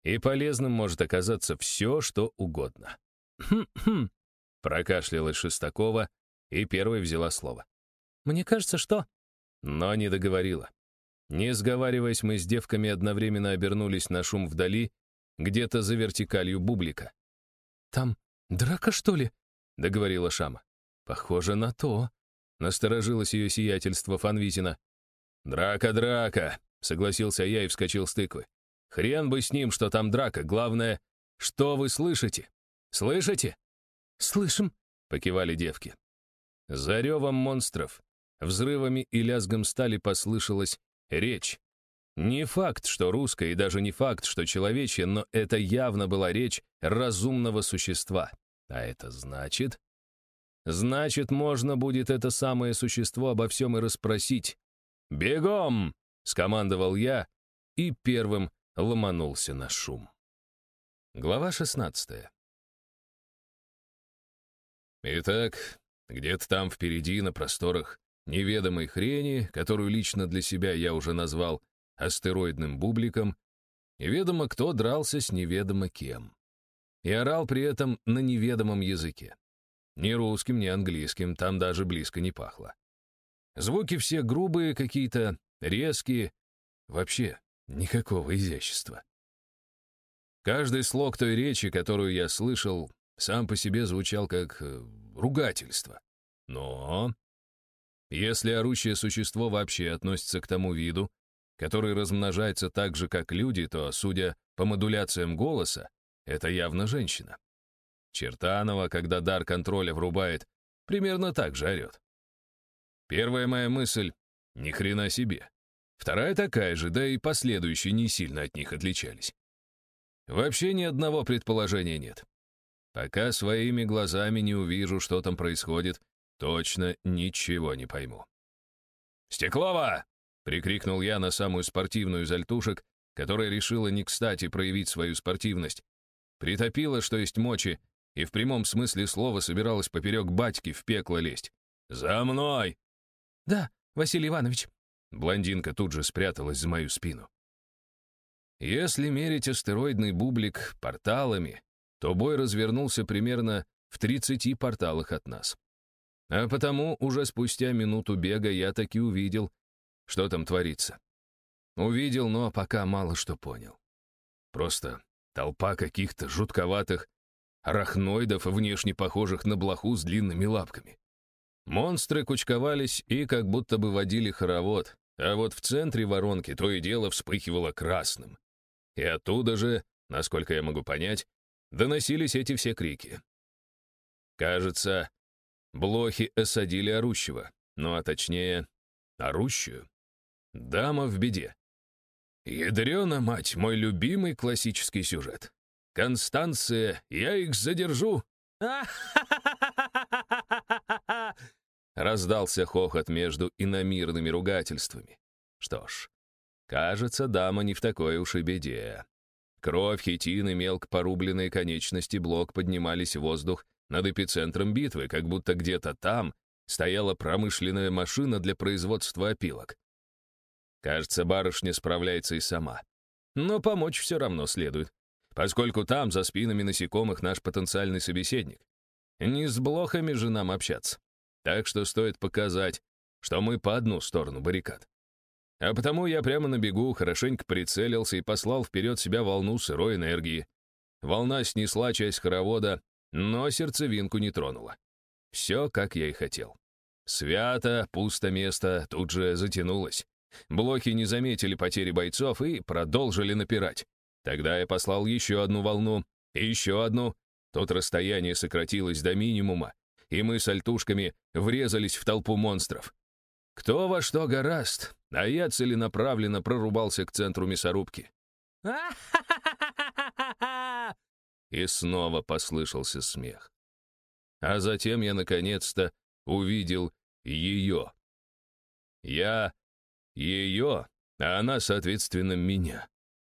И полезным может оказаться все, что угодно. «Хм-хм», — прокашлялась Шестакова и первой взяла слово. «Мне кажется, что...» Но не договорила. Не сговариваясь, мы с девками одновременно обернулись на шум вдали, где-то за вертикалью бублика. «Там драка, что ли?» — договорила Шама. «Похоже на то», — насторожилось ее сиятельство Фанвизина. «Драка, драка», — согласился я и вскочил с тыквы. «Хрен бы с ним, что там драка, главное, что вы слышите? Слышите?» «Слышим», — покивали девки. За ревом монстров, взрывами и лязгом стали послышалась речь. Не факт, что русская, и даже не факт, что человечья, но это явно была речь разумного существа. А это значит... Значит, можно будет это самое существо обо всем и расспросить. «Бегом!» — скомандовал я и первым ломанулся на шум. Глава 16. Итак, где-то там впереди, на просторах неведомой хрени, которую лично для себя я уже назвал астероидным бубликом, неведомо кто дрался с неведомо кем. И орал при этом на неведомом языке. Ни русским, ни английским, там даже близко не пахло. Звуки все грубые какие-то, резкие, вообще никакого изящества. Каждый слог той речи, которую я слышал, сам по себе звучал как ругательство. Но если орущее существо вообще относится к тому виду, который размножается так же, как люди, то, судя по модуляциям голоса, это явно женщина. Чертанова, когда дар контроля врубает, примерно так же орет. Первая моя мысль — ни хрена себе. Вторая такая же, да и последующие не сильно от них отличались. Вообще ни одного предположения нет. Пока своими глазами не увижу, что там происходит, точно ничего не пойму. «Стеклова!» — прикрикнул я на самую спортивную из альтушек, которая решила не кстати проявить свою спортивность. Притопила, что есть мочи, и в прямом смысле слова собиралась поперек батьки в пекло лезть. «За мной!» «Да, Василий Иванович». Блондинка тут же спряталась за мою спину. Если мерить астероидный бублик порталами, то бой развернулся примерно в 30 порталах от нас. А потому уже спустя минуту бега я таки увидел, что там творится. Увидел, но пока мало что понял. Просто толпа каких-то жутковатых арахноидов, внешне похожих на блоху с длинными лапками. Монстры кучковались и как будто бы водили хоровод, а вот в центре воронки то и дело вспыхивало красным. И оттуда же, насколько я могу понять, доносились эти все крики. Кажется, блохи осадили орущего, ну а точнее, орущую. Дама в беде. Ядрена мать, мой любимый классический сюжет. «Констанция, я их задержу!» Раздался хохот между иномирными ругательствами. Что ж, кажется, дама не в такой уж и беде. Кровь, хитин и мелко порубленные конечности блок поднимались в воздух над эпицентром битвы, как будто где-то там стояла промышленная машина для производства опилок. Кажется, барышня справляется и сама. Но помочь все равно следует, поскольку там, за спинами насекомых, наш потенциальный собеседник. Не с блохами же нам общаться. Так что стоит показать, что мы по одну сторону баррикад. А потому я прямо на бегу хорошенько прицелился и послал вперед себя волну сырой энергии. Волна снесла часть хоровода, но сердцевинку не тронула. Все, как я и хотел. Свято, пусто место тут же затянулось. Блохи не заметили потери бойцов и продолжили напирать. Тогда я послал еще одну волну, и еще одну. Тут расстояние сократилось до минимума, и мы с альтушками врезались в толпу монстров. Кто во что горазд, а я целенаправленно прорубался к центру мясорубки. И снова послышался смех. А затем я наконец-то увидел ее. Я ее, а она, соответственно, меня.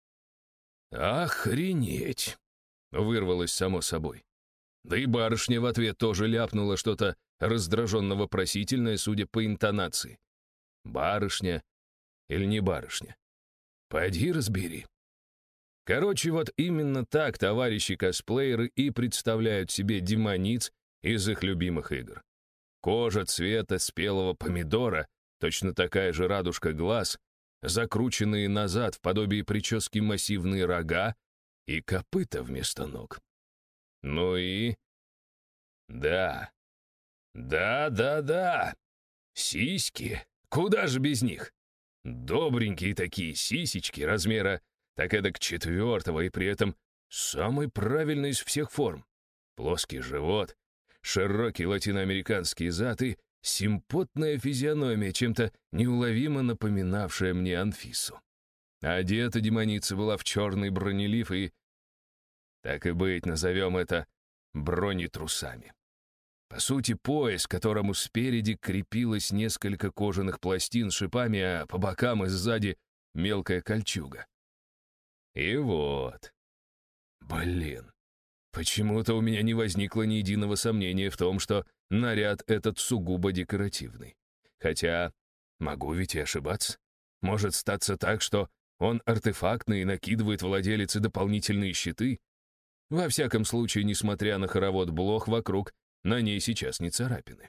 «Охренеть!» — вырвалось само собой. Да и барышня в ответ тоже ляпнула что-то раздраженно-вопросительное, судя по интонации. Барышня или не барышня? Пойди разбери. Короче, вот именно так товарищи-косплееры и представляют себе демониц из их любимых игр. Кожа цвета спелого помидора, точно такая же радужка глаз, закрученные назад в подобие прически массивные рога и копыта вместо ног. Ну и... Да. Да. Сиськи. Куда же без них? Добренькие такие сисечки размера так эдак 4-го и при этом самый правильный из всех форм. Плоский живот, широкий латиноамериканский зад и симпотная физиономия, чем-то неуловимо напоминавшая мне Анфису. Одета демоница была в черный бронелиф и, так и быть, назовем это бронетрусами. По сути, пояс, к которому спереди крепилось несколько кожаных пластин с шипами, а по бокам и сзади мелкая кольчуга. И вот. Блин. Почему-то у меня не возникло ни единого сомнения в том, что наряд этот сугубо декоративный. Хотя, могу ведь и ошибаться. Может статься так, что он артефактный и накидывает владелице дополнительные щиты. Во всяком случае, несмотря на хоровод блох вокруг, на ней сейчас не царапины.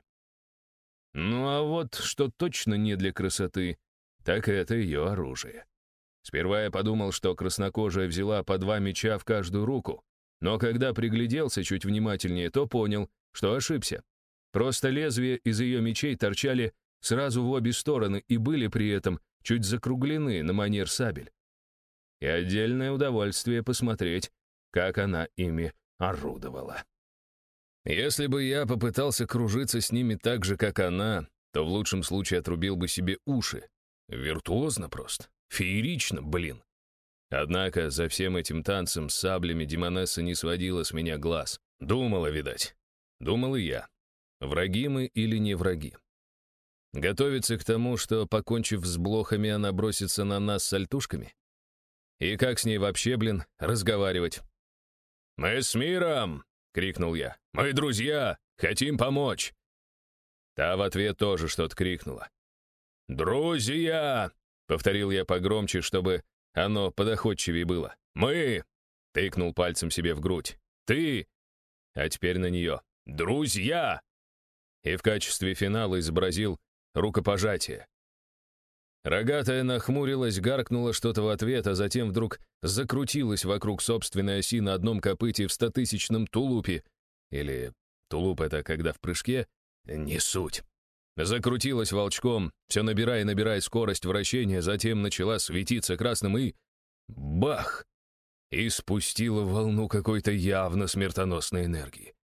Ну а вот что точно не для красоты, так это ее оружие. Сперва я подумал, что краснокожая взяла по 2 меча в каждую руку, но когда пригляделся чуть внимательнее, то понял, что ошибся. Просто лезвия из ее мечей торчали сразу в обе стороны и были при этом чуть закруглены на манер сабель. И отдельное удовольствие посмотреть, как она ими орудовала. Если бы я попытался кружиться с ними так же, как она, то в лучшем случае отрубил бы себе уши. Виртуозно просто. Феерично, блин. Однако за всем этим танцем с саблями демонесса не сводила с меня глаз. Думала, видать. Думал и я. Враги мы или не враги? Готовится к тому, что, покончив с блохами, она бросится на нас с альтушками? И как с ней вообще, блин, разговаривать? «Мы с миром!» — крикнул я. «Мы друзья! Хотим помочь!» Та в ответ тоже что-то крикнула. «Друзья!» — повторил я погромче, чтобы оно подоходчивее было. «Мы!» — тыкнул пальцем себе в грудь. «Ты!» А теперь на нее. «Друзья!» И в качестве финала изобразил рукопожатие. Рогатая нахмурилась, гаркнула что-то в ответ, а затем вдруг закрутилась вокруг собственной оси на одном копыте в 100-тысячном тулупе. Или тулуп — это когда в прыжке? Не суть. Закрутилась волчком, все набирая и набирая скорость вращения, затем начала светиться красным и... бах! И спустила волну какой-то явно смертоносной энергии.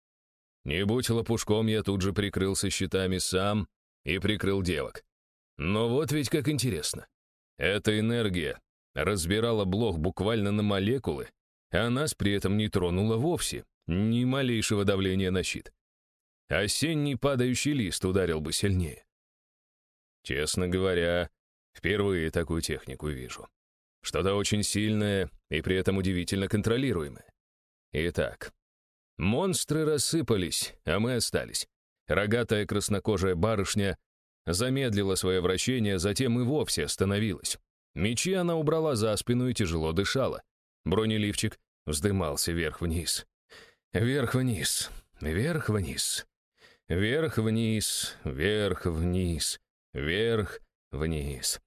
Не будь лопушком, я тут же прикрылся щитами сам и прикрыл девок. Но вот ведь как интересно. Эта энергия разбирала блох буквально на молекулы, а нас при этом не тронула вовсе, ни малейшего давления на щит. Осенний падающий лист ударил бы сильнее. Честно говоря, впервые такую технику вижу. Что-то очень сильное и при этом удивительно контролируемое. Итак, монстры рассыпались, а мы остались. Рогатая краснокожая барышня замедлила свое вращение, затем и вовсе остановилась. Мечи она убрала за спину и тяжело дышала. Бронеливчик вздымался вверх-вниз. Вверх-вниз, вверх-вниз, вверх-вниз, вверх-вниз, вверх-вниз,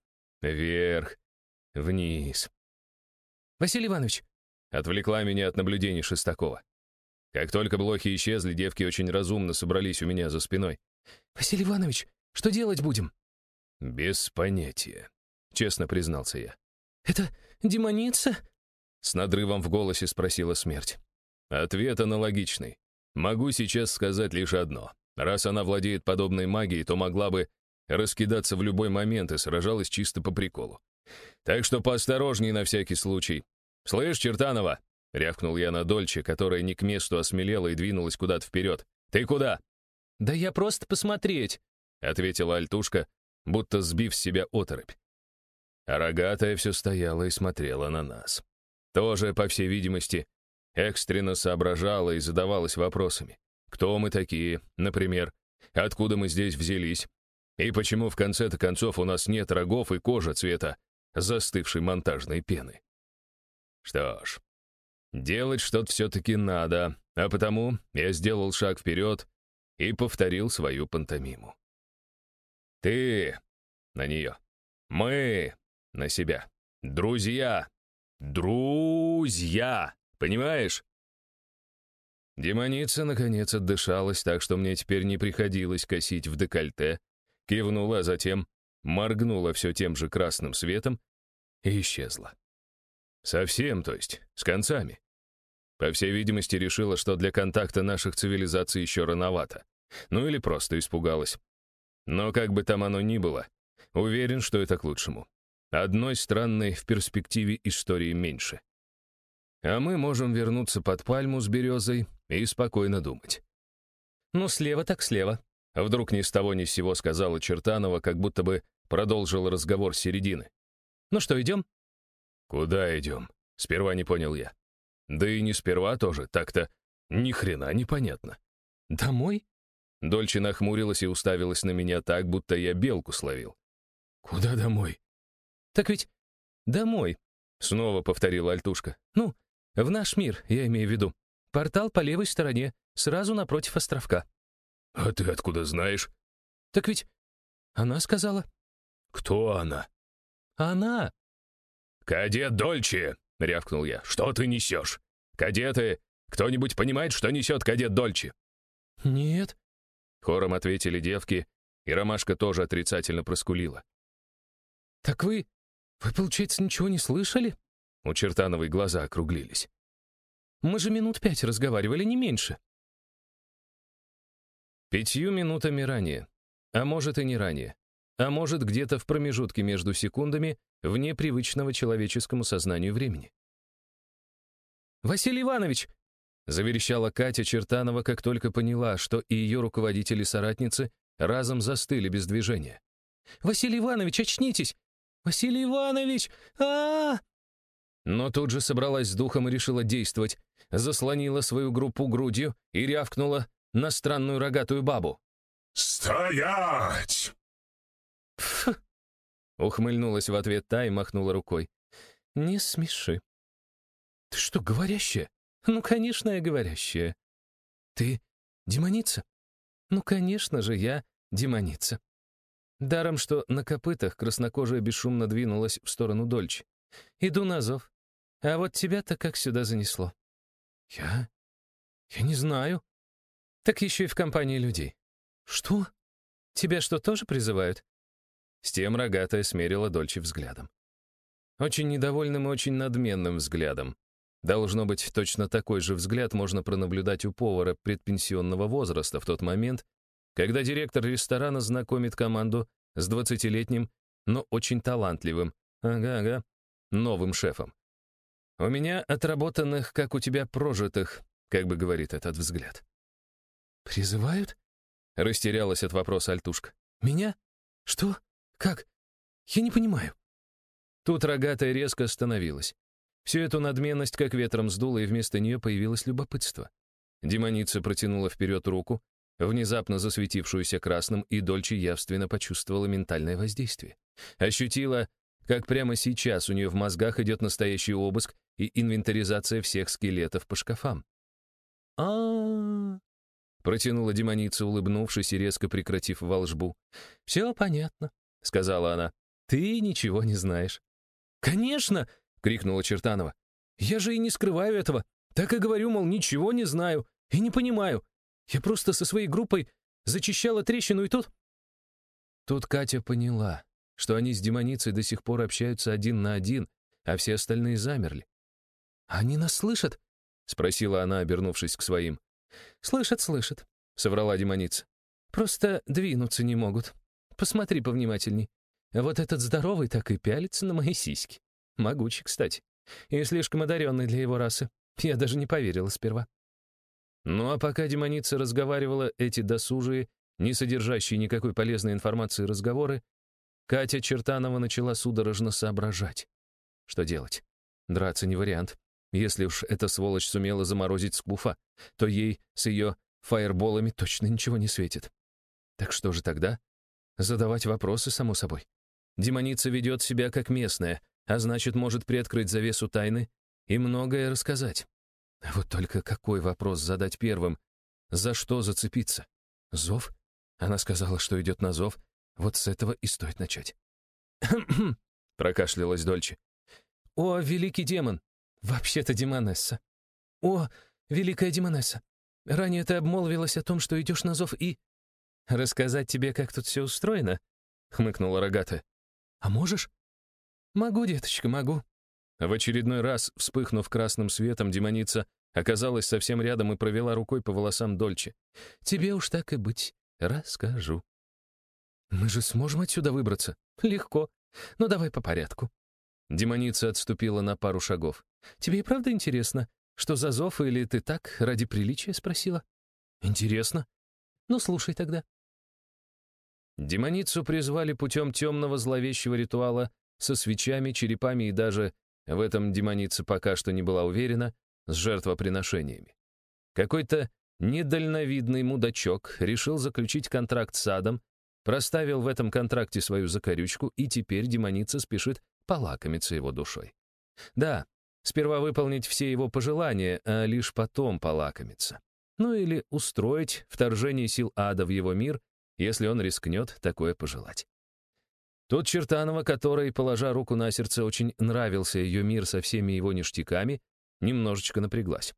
вверх-вниз. «Василий Иванович!» — отвлекла меня от наблюдений Шестакова. Как только блохи исчезли, девки очень разумно собрались у меня за спиной. «Василий Иванович, что делать будем?» «Без понятия», — честно признался я. «Это демоница?» — с надрывом в голосе спросила смерть. Ответ аналогичный. Могу сейчас сказать лишь одно. Раз она владеет подобной магией, то могла бы раскидаться в любой момент и сражалась чисто по приколу. Так что поосторожней на всякий случай. «Слышь, Чертанова!» — рявкнул я на Дольче, которая не к месту осмелела и двинулась куда-то вперед. «Ты куда?» «Да я просто посмотреть», — ответила альтушка, будто сбив с себя оторопь. А рогатая все стояла и смотрела на нас. Тоже, по всей видимости, экстренно соображала и задавалась вопросами. Кто мы такие, например? Откуда мы здесь взялись? И почему в конце-то концов у нас нет рогов и кожи цвета застывшей монтажной пены? Что ж, делать что-то все-таки надо, а потому я сделал шаг вперед и повторил свою пантомиму. Ты на нее, мы на себя, друзья, друзья, понимаешь? Демоница, наконец, отдышалась, так что мне теперь не приходилось косить в декольте, кивнула, а затем моргнула все тем же красным светом и исчезла. Совсем, то есть, с концами. По всей видимости, решила, что для контакта наших цивилизаций еще рановато. Ну или просто испугалась. Но как бы там оно ни было, уверен, что это к лучшему. Одной странной в перспективе истории меньше. А мы можем вернуться под пальму с березой и спокойно думать. Ну, слева так слева. Вдруг ни с того ни с сего сказала Чертанова, как будто бы продолжил разговор с середины. Ну что, идем? Куда идем? Сперва не понял я. Да и не сперва тоже, так-то ни хрена непонятно. Домой? Дольче нахмурилась и уставилась на меня так, будто я белку словил. Куда домой? Так ведь домой, Снова повторила Альтушка. ну, в наш мир, я имею в виду. Портал по левой стороне, сразу напротив островка. А ты откуда знаешь? Так ведь она сказала. Кто она? Она. Кадет Дольче, рявкнул я. Что ты несешь? Кадеты, кто-нибудь понимает, что несет кадет Дольче? Нет. Хором ответили девки, и Ромашка тоже отрицательно проскулила. Так вы, получается, ничего не слышали? У Чертановой глаза округлились. Мы же минут 5 разговаривали, не меньше. 5 минутами ранее, а может и не ранее, а может где-то в промежутке между секундами вне привычного человеческому сознанию времени. Василий Иванович! Заверещала Катя Чертанова, как только поняла, что и ее руководители-соратницы разом застыли без движения. Василий Иванович, очнитесь! Василий Иванович! А-а-а! Но тут же собралась с духом и решила действовать, заслонила свою группу грудью и рявкнула на странную рогатую бабу. «Стоять!» Пф, Ухмыльнулась в ответ та и махнула рукой. не смеши. «Ты что, говорящая?» Ну, конечно, я говорящая. «Ты демоница?» Ну, конечно же, я демоница. Даром, что на копытах краснокожая бесшумно двинулась в сторону Дольче. Иду на зов. А вот тебя-то как сюда занесло? Я не знаю. Так еще и в компании людей. Что? Тебя что, тоже призывают? С тем рогатая смерила Дольче взглядом. Очень недовольным и очень надменным взглядом. Должно быть, точно такой же взгляд можно пронаблюдать у повара предпенсионного возраста в тот момент, когда директор ресторана знакомит команду с 20-летним, но очень талантливым, новым шефом. У меня отработанных, как у тебя прожитых, как бы говорит этот взгляд. Призывают? Растерялась от вопроса Альтушка. Меня? Что? Как? Я не понимаю. Тут рогатая резко остановилась. Всю эту надменность как ветром сдуло, и вместо нее появилось любопытство. Демоница протянула вперед руку, внезапно засветившуюся красным, и Дольче явственно почувствовала ментальное воздействие. Ощутила, как прямо сейчас у нее в мозгах идет настоящий обыск и инвентаризация всех скелетов по шкафам. А-а-а! Протянула демоница, улыбнувшись и резко прекратив волшбу. «Все понятно», — сказала она. «Ты ничего не знаешь». «Конечно!» — крикнула Чертанова. «Я же и не скрываю этого. Так и говорю, мол, ничего не знаю и не понимаю. Я просто со своей группой зачищала трещину, и тут...» Тут Катя поняла, что они с демоницей до сих пор общаются один на один, а все остальные замерли. «Они нас слышат?» — спросила она, обернувшись к своим. «Слышат, слышат», — соврала демоница. «Просто двинуться не могут. Посмотри повнимательней. Вот этот здоровый так и пялится на мои сиськи. Могучий, кстати. И слишком одаренный для его расы. Я даже не поверила сперва». Ну а пока демоница разговаривала эти досужие, не содержащие никакой полезной информации разговоры, Катя Чертанова начала судорожно соображать. Что делать? Драться не вариант. Если уж эта сволочь сумела заморозить Скуфа, то ей с ее фаерболами точно ничего не светит. Так что же тогда? Задавать вопросы, само собой. Демоница ведет себя как местная, а значит, может приоткрыть завесу тайны и многое рассказать. А вот только какой вопрос задать первым? За что зацепиться? Зов? Она сказала, что идет на зов. Вот с этого и стоит начать. Прокашлялась Дольче. «О, великий демон! Вообще-то демонесса. О, великая демонесса! Ранее ты обмолвилась о том, что идешь на зов и...» «Рассказать тебе, как тут все устроено?» — хмыкнула рогатая. «А можешь?» «Могу, деточка, могу». В очередной раз, вспыхнув красным светом, демоница оказалась совсем рядом и провела рукой по волосам Дольче. «Тебе уж так и быть, расскажу». «Мы же сможем отсюда выбраться?» «Легко. Ну, давай по порядку». Демоница отступила на пару шагов. «Тебе и правда интересно, что за зов, или ты так, ради приличия спросила?» «Интересно. Ну, слушай тогда». Демоницу призвали путем темного зловещего ритуала со свечами, черепами и даже, в этом демоница пока что не была уверена, с жертвоприношениями. Какой-то недальновидный мудачок решил заключить контракт с адом, проставил в этом контракте свою закорючку, и теперь демоница спешит полакомиться его душой. Да, сперва выполнить все его пожелания, а лишь потом полакомиться. Ну или устроить вторжение сил ада в его мир, если он рискнет такое пожелать. Тут Чертанова, которой, положа руку на сердце, очень нравился ее мир со всеми его ништяками, немножечко напряглась.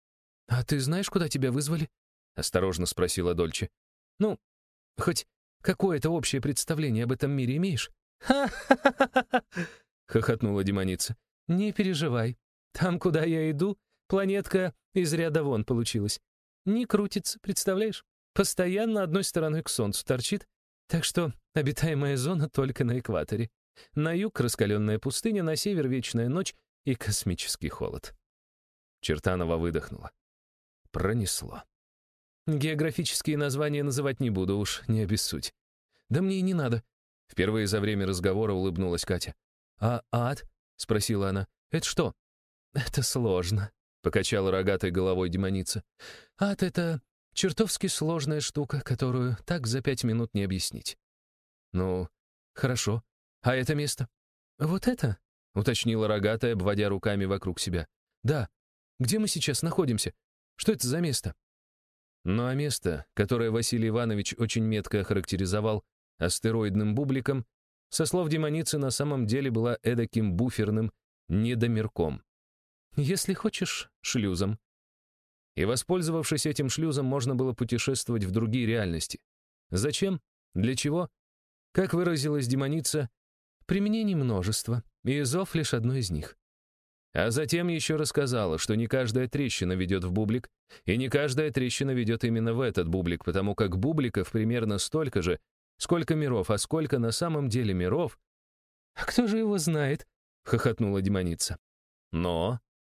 «А ты знаешь, куда тебя вызвали?» — осторожно спросила Дольче. «Ну, хоть какое-то общее представление об этом мире имеешь?» «Ха-ха-ха-ха!» — хохотнула демоница. «Не переживай. Там, куда я иду, планетка из ряда вон получилась. Не крутится, представляешь? Постоянно одной стороной к Солнцу торчит, так что обитаемая зона только на экваторе. На юг раскаленная пустыня, на север вечная ночь и космический холод». Чертанова выдохнула. Пронесло. «Географические названия называть не буду, уж не обессудь». «Да мне и не надо». Впервые за время разговора улыбнулась Катя. «А ад?» — спросила она. «Это что?» «Это сложно», — покачала рогатой головой демоница. «Ад — это чертовски сложная штука, которую так за 5 минут не объяснить». «Ну, хорошо. А это место?» «Вот это?» — уточнила рогатая, обводя руками вокруг себя. «Да. Где мы сейчас находимся? Что это за место?» Ну а место, которое Василий Иванович очень метко охарактеризовал астероидным бубликом, со слов демоницы, на самом деле была эдаким буферным недомерком. Если хочешь, шлюзом. И, воспользовавшись этим шлюзом, можно было путешествовать в другие реальности. Зачем? Для чего? Как выразилась демоница, применений множество, и зов лишь одно из них. А затем еще рассказала, что не каждая трещина ведет в бублик, и не каждая трещина ведет именно в этот бублик, потому как бубликов примерно столько же, сколько миров, а сколько на самом деле миров. «А кто же его знает?» — хохотнула демоница. Но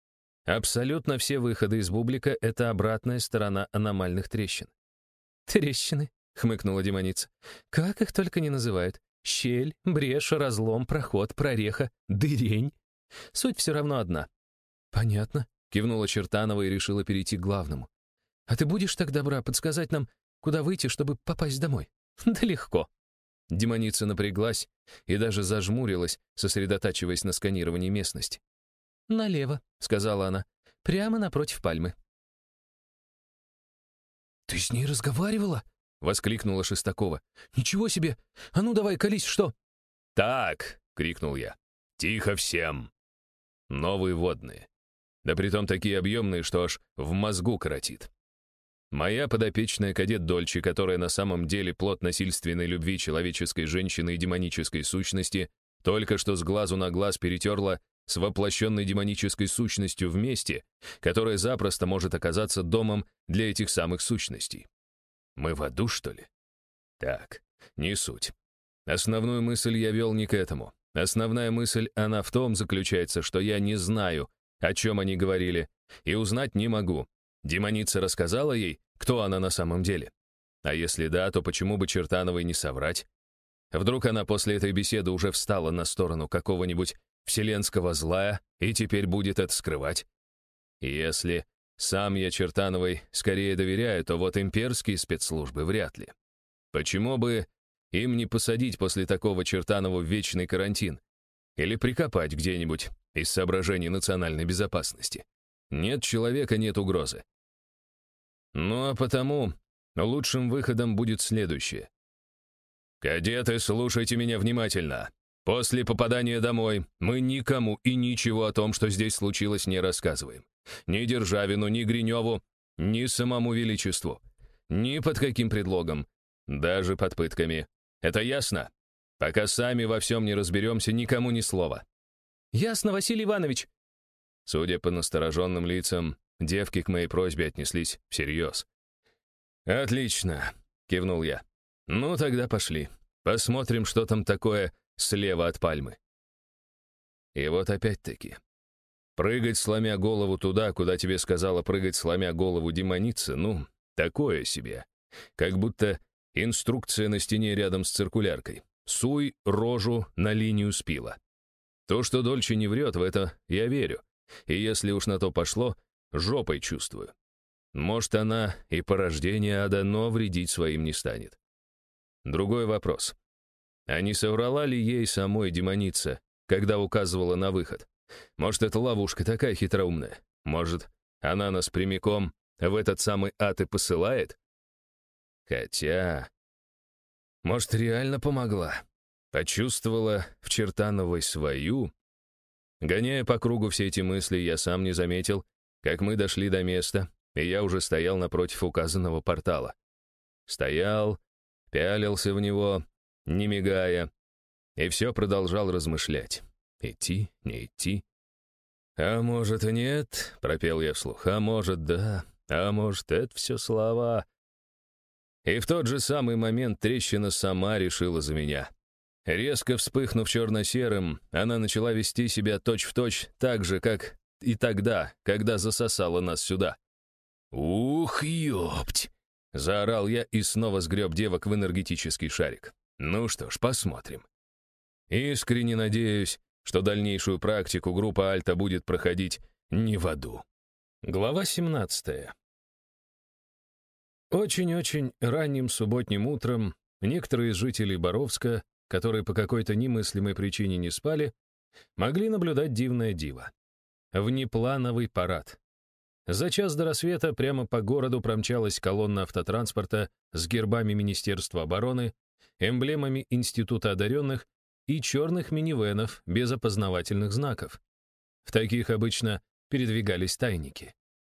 абсолютно все выходы из бублика — это обратная сторона аномальных трещин. «Трещины?» — хмыкнула демоница. «Как их только не называют. Щель, брешь, разлом, проход, прореха, дырень. Суть все равно одна». «Понятно», — кивнула Чертанова и решила перейти к главному. «А ты будешь так добра подсказать нам, куда выйти, чтобы попасть домой?» «Да легко». Демоница напряглась и даже зажмурилась, сосредотачиваясь на сканировании местности. «Налево», — сказала она, — «прямо напротив пальмы». «Ты с ней разговаривала?» — воскликнула Шестакова. «Ничего себе! А ну давай, колись, что?» «Так!» — крикнул я. «Тихо всем!» Новые водные. Да притом такие объемные, что аж в мозгу коротит. Моя подопечная кадет Дольче, которая на самом деле плод насильственной любви человеческой женщины и демонической сущности, только что с глазу на глаз перетерла с воплощенной демонической сущностью вместе, которая запросто может оказаться домом для этих самых сущностей. Мы в аду, что ли? Так, не суть. Основную мысль я вел не к этому. Основная мысль, она в том заключается, что я не знаю, о чем они говорили, и узнать не могу. Демоница рассказала ей, кто она на самом деле. А если да, то почему бы Чертановой не соврать? Вдруг она после этой беседы уже встала на сторону какого-нибудь вселенского зла и теперь будет это скрывать? Если сам я Чертановой скорее доверяю, то вот имперские спецслужбы вряд ли. Почему бы им не посадить после такого Чертанову в вечный карантин? Или прикопать где-нибудь, из соображений национальной безопасности. Нет человека — нет угрозы. Ну а потому лучшим выходом будет следующее. Кадеты, слушайте меня внимательно. После попадания домой мы никому и ничего о том, что здесь случилось, не рассказываем. Ни Державину, ни Гриневу, ни самому Величеству. Ни под каким предлогом. Даже под пытками. Это ясно? Пока сами во всем не разберемся, никому ни слова. Ясно, Василий Иванович. Судя по настороженным лицам, девки к моей просьбе отнеслись всерьез. «Отлично», — кивнул я. «Ну, тогда пошли. Посмотрим, что там такое слева от пальмы». И вот опять-таки. Прыгать, сломя голову туда, куда тебе сказала прыгать, сломя голову демоница, ну, такое себе. Как будто инструкция на стене рядом с циркуляркой. Суй рожу на линию спила. То, что Дольче не врет, в это я верю. И если уж на то пошло, жопой чувствую. Может, она и порождение ада, но вредить своим не станет. Другой вопрос. А не соврала ли ей самой демоница, когда указывала на выход? Может, эта ловушка такая хитроумная? Может, она нас прямиком в этот самый ад и посылает? Хотя... Может, реально помогла? Почувствовала в Чертановой свою? Гоняя по кругу все эти мысли, я сам не заметил, как мы дошли до места, и я уже стоял напротив указанного портала. Стоял, пялился в него, не мигая, и все продолжал размышлять. Идти, не идти? «А может и нет», — пропел я вслух, «а может да, а может это все слова». И в тот же самый момент трещина сама решила за меня. Резко вспыхнув черно-серым, она начала вести себя точь-в-точь так же, как и тогда, когда засосала нас сюда. «Ух, ёпть!» — заорал я и снова сгреб девок в энергетический шарик. «Ну что ж, посмотрим». Искренне надеюсь, что дальнейшую практику группа Альта будет проходить не в аду. Глава 17. Очень-очень ранним субботним утром некоторые из жителей Боровска, которые по какой-то немыслимой причине не спали, могли наблюдать дивное диво. Внеплановый парад. За час до рассвета прямо по городу промчалась колонна автотранспорта с гербами Министерства обороны, эмблемами Института одаренных и черных минивенов без опознавательных знаков. В таких обычно передвигались тайники.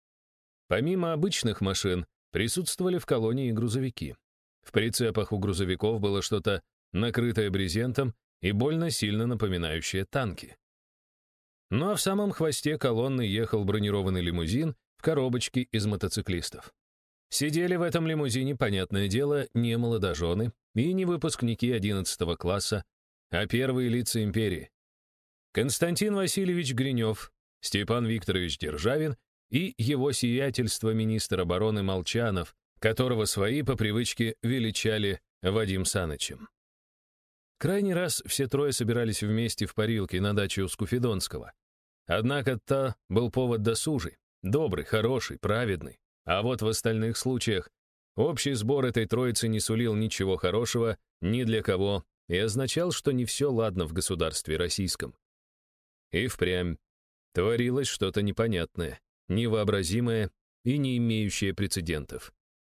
Помимо обычных машин, присутствовали в колонии и грузовики. В прицепах у грузовиков было что-то накрытое брезентом и больно сильно напоминающее танки. Ну а в самом хвосте колонны ехал бронированный лимузин в коробочке из мотоциклистов. Сидели в этом лимузине, понятное дело, не молодожены и не выпускники 11 класса, а первые лица империи. Константин Васильевич Гринев, Степан Викторович Державин и его сиятельство министр обороны Молчанов, которого свои по привычке величали Вадим Санычем. Крайний раз все трое собирались вместе в парилке на даче у Скуфидонского. Однако то был повод досужий, добрый, хороший, праведный. А вот в остальных случаях общий сбор этой троицы не сулил ничего хорошего ни для кого и означал, что не все ладно в государстве российском. И впрямь творилось что-то непонятное, невообразимое и не имеющее прецедентов.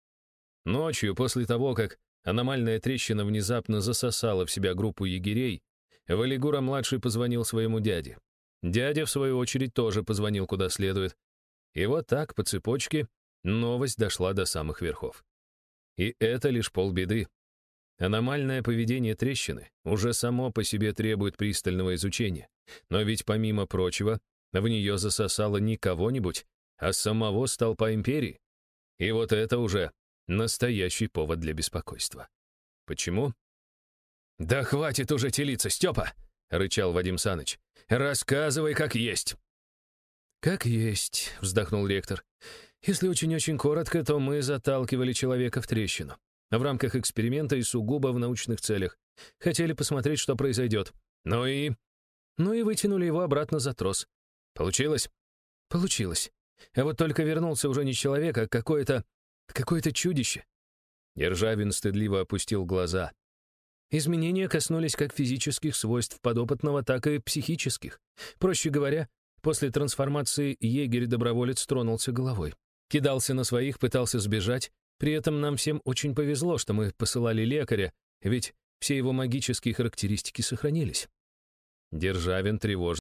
Ночью, после того, как аномальная трещина внезапно засосала в себя группу егерей, Валигура-младший позвонил своему дяде. Дядя, в свою очередь, тоже позвонил куда следует. И вот так, по цепочке, новость дошла до самых верхов. И это лишь полбеды. Аномальное поведение трещины уже само по себе требует пристального изучения. Но ведь, помимо прочего, в нее засосало не кого-нибудь, а самого столпа империи. И вот это уже настоящий повод для беспокойства. Почему? «Да хватит уже телиться, Степа!» — рычал Вадим Саныч. «Рассказывай, как есть!» «Как есть», — вздохнул ректор. «Если очень-очень коротко, то мы заталкивали человека в трещину. В рамках эксперимента и сугубо в научных целях. Хотели посмотреть, что произойдет. Ну и вытянули его обратно за трос. Получилось? Получилось. А вот только вернулся уже не человек, а какое-то чудище». Державин стыдливо опустил глаза. Изменения коснулись как физических свойств подопытного, так и психических. Проще говоря, после трансформации егерь-доброволец тронулся головой. Кидался на своих, пытался сбежать. При этом нам всем очень повезло, что мы посылали лекаря, ведь все его магические характеристики сохранились. Державин тревожно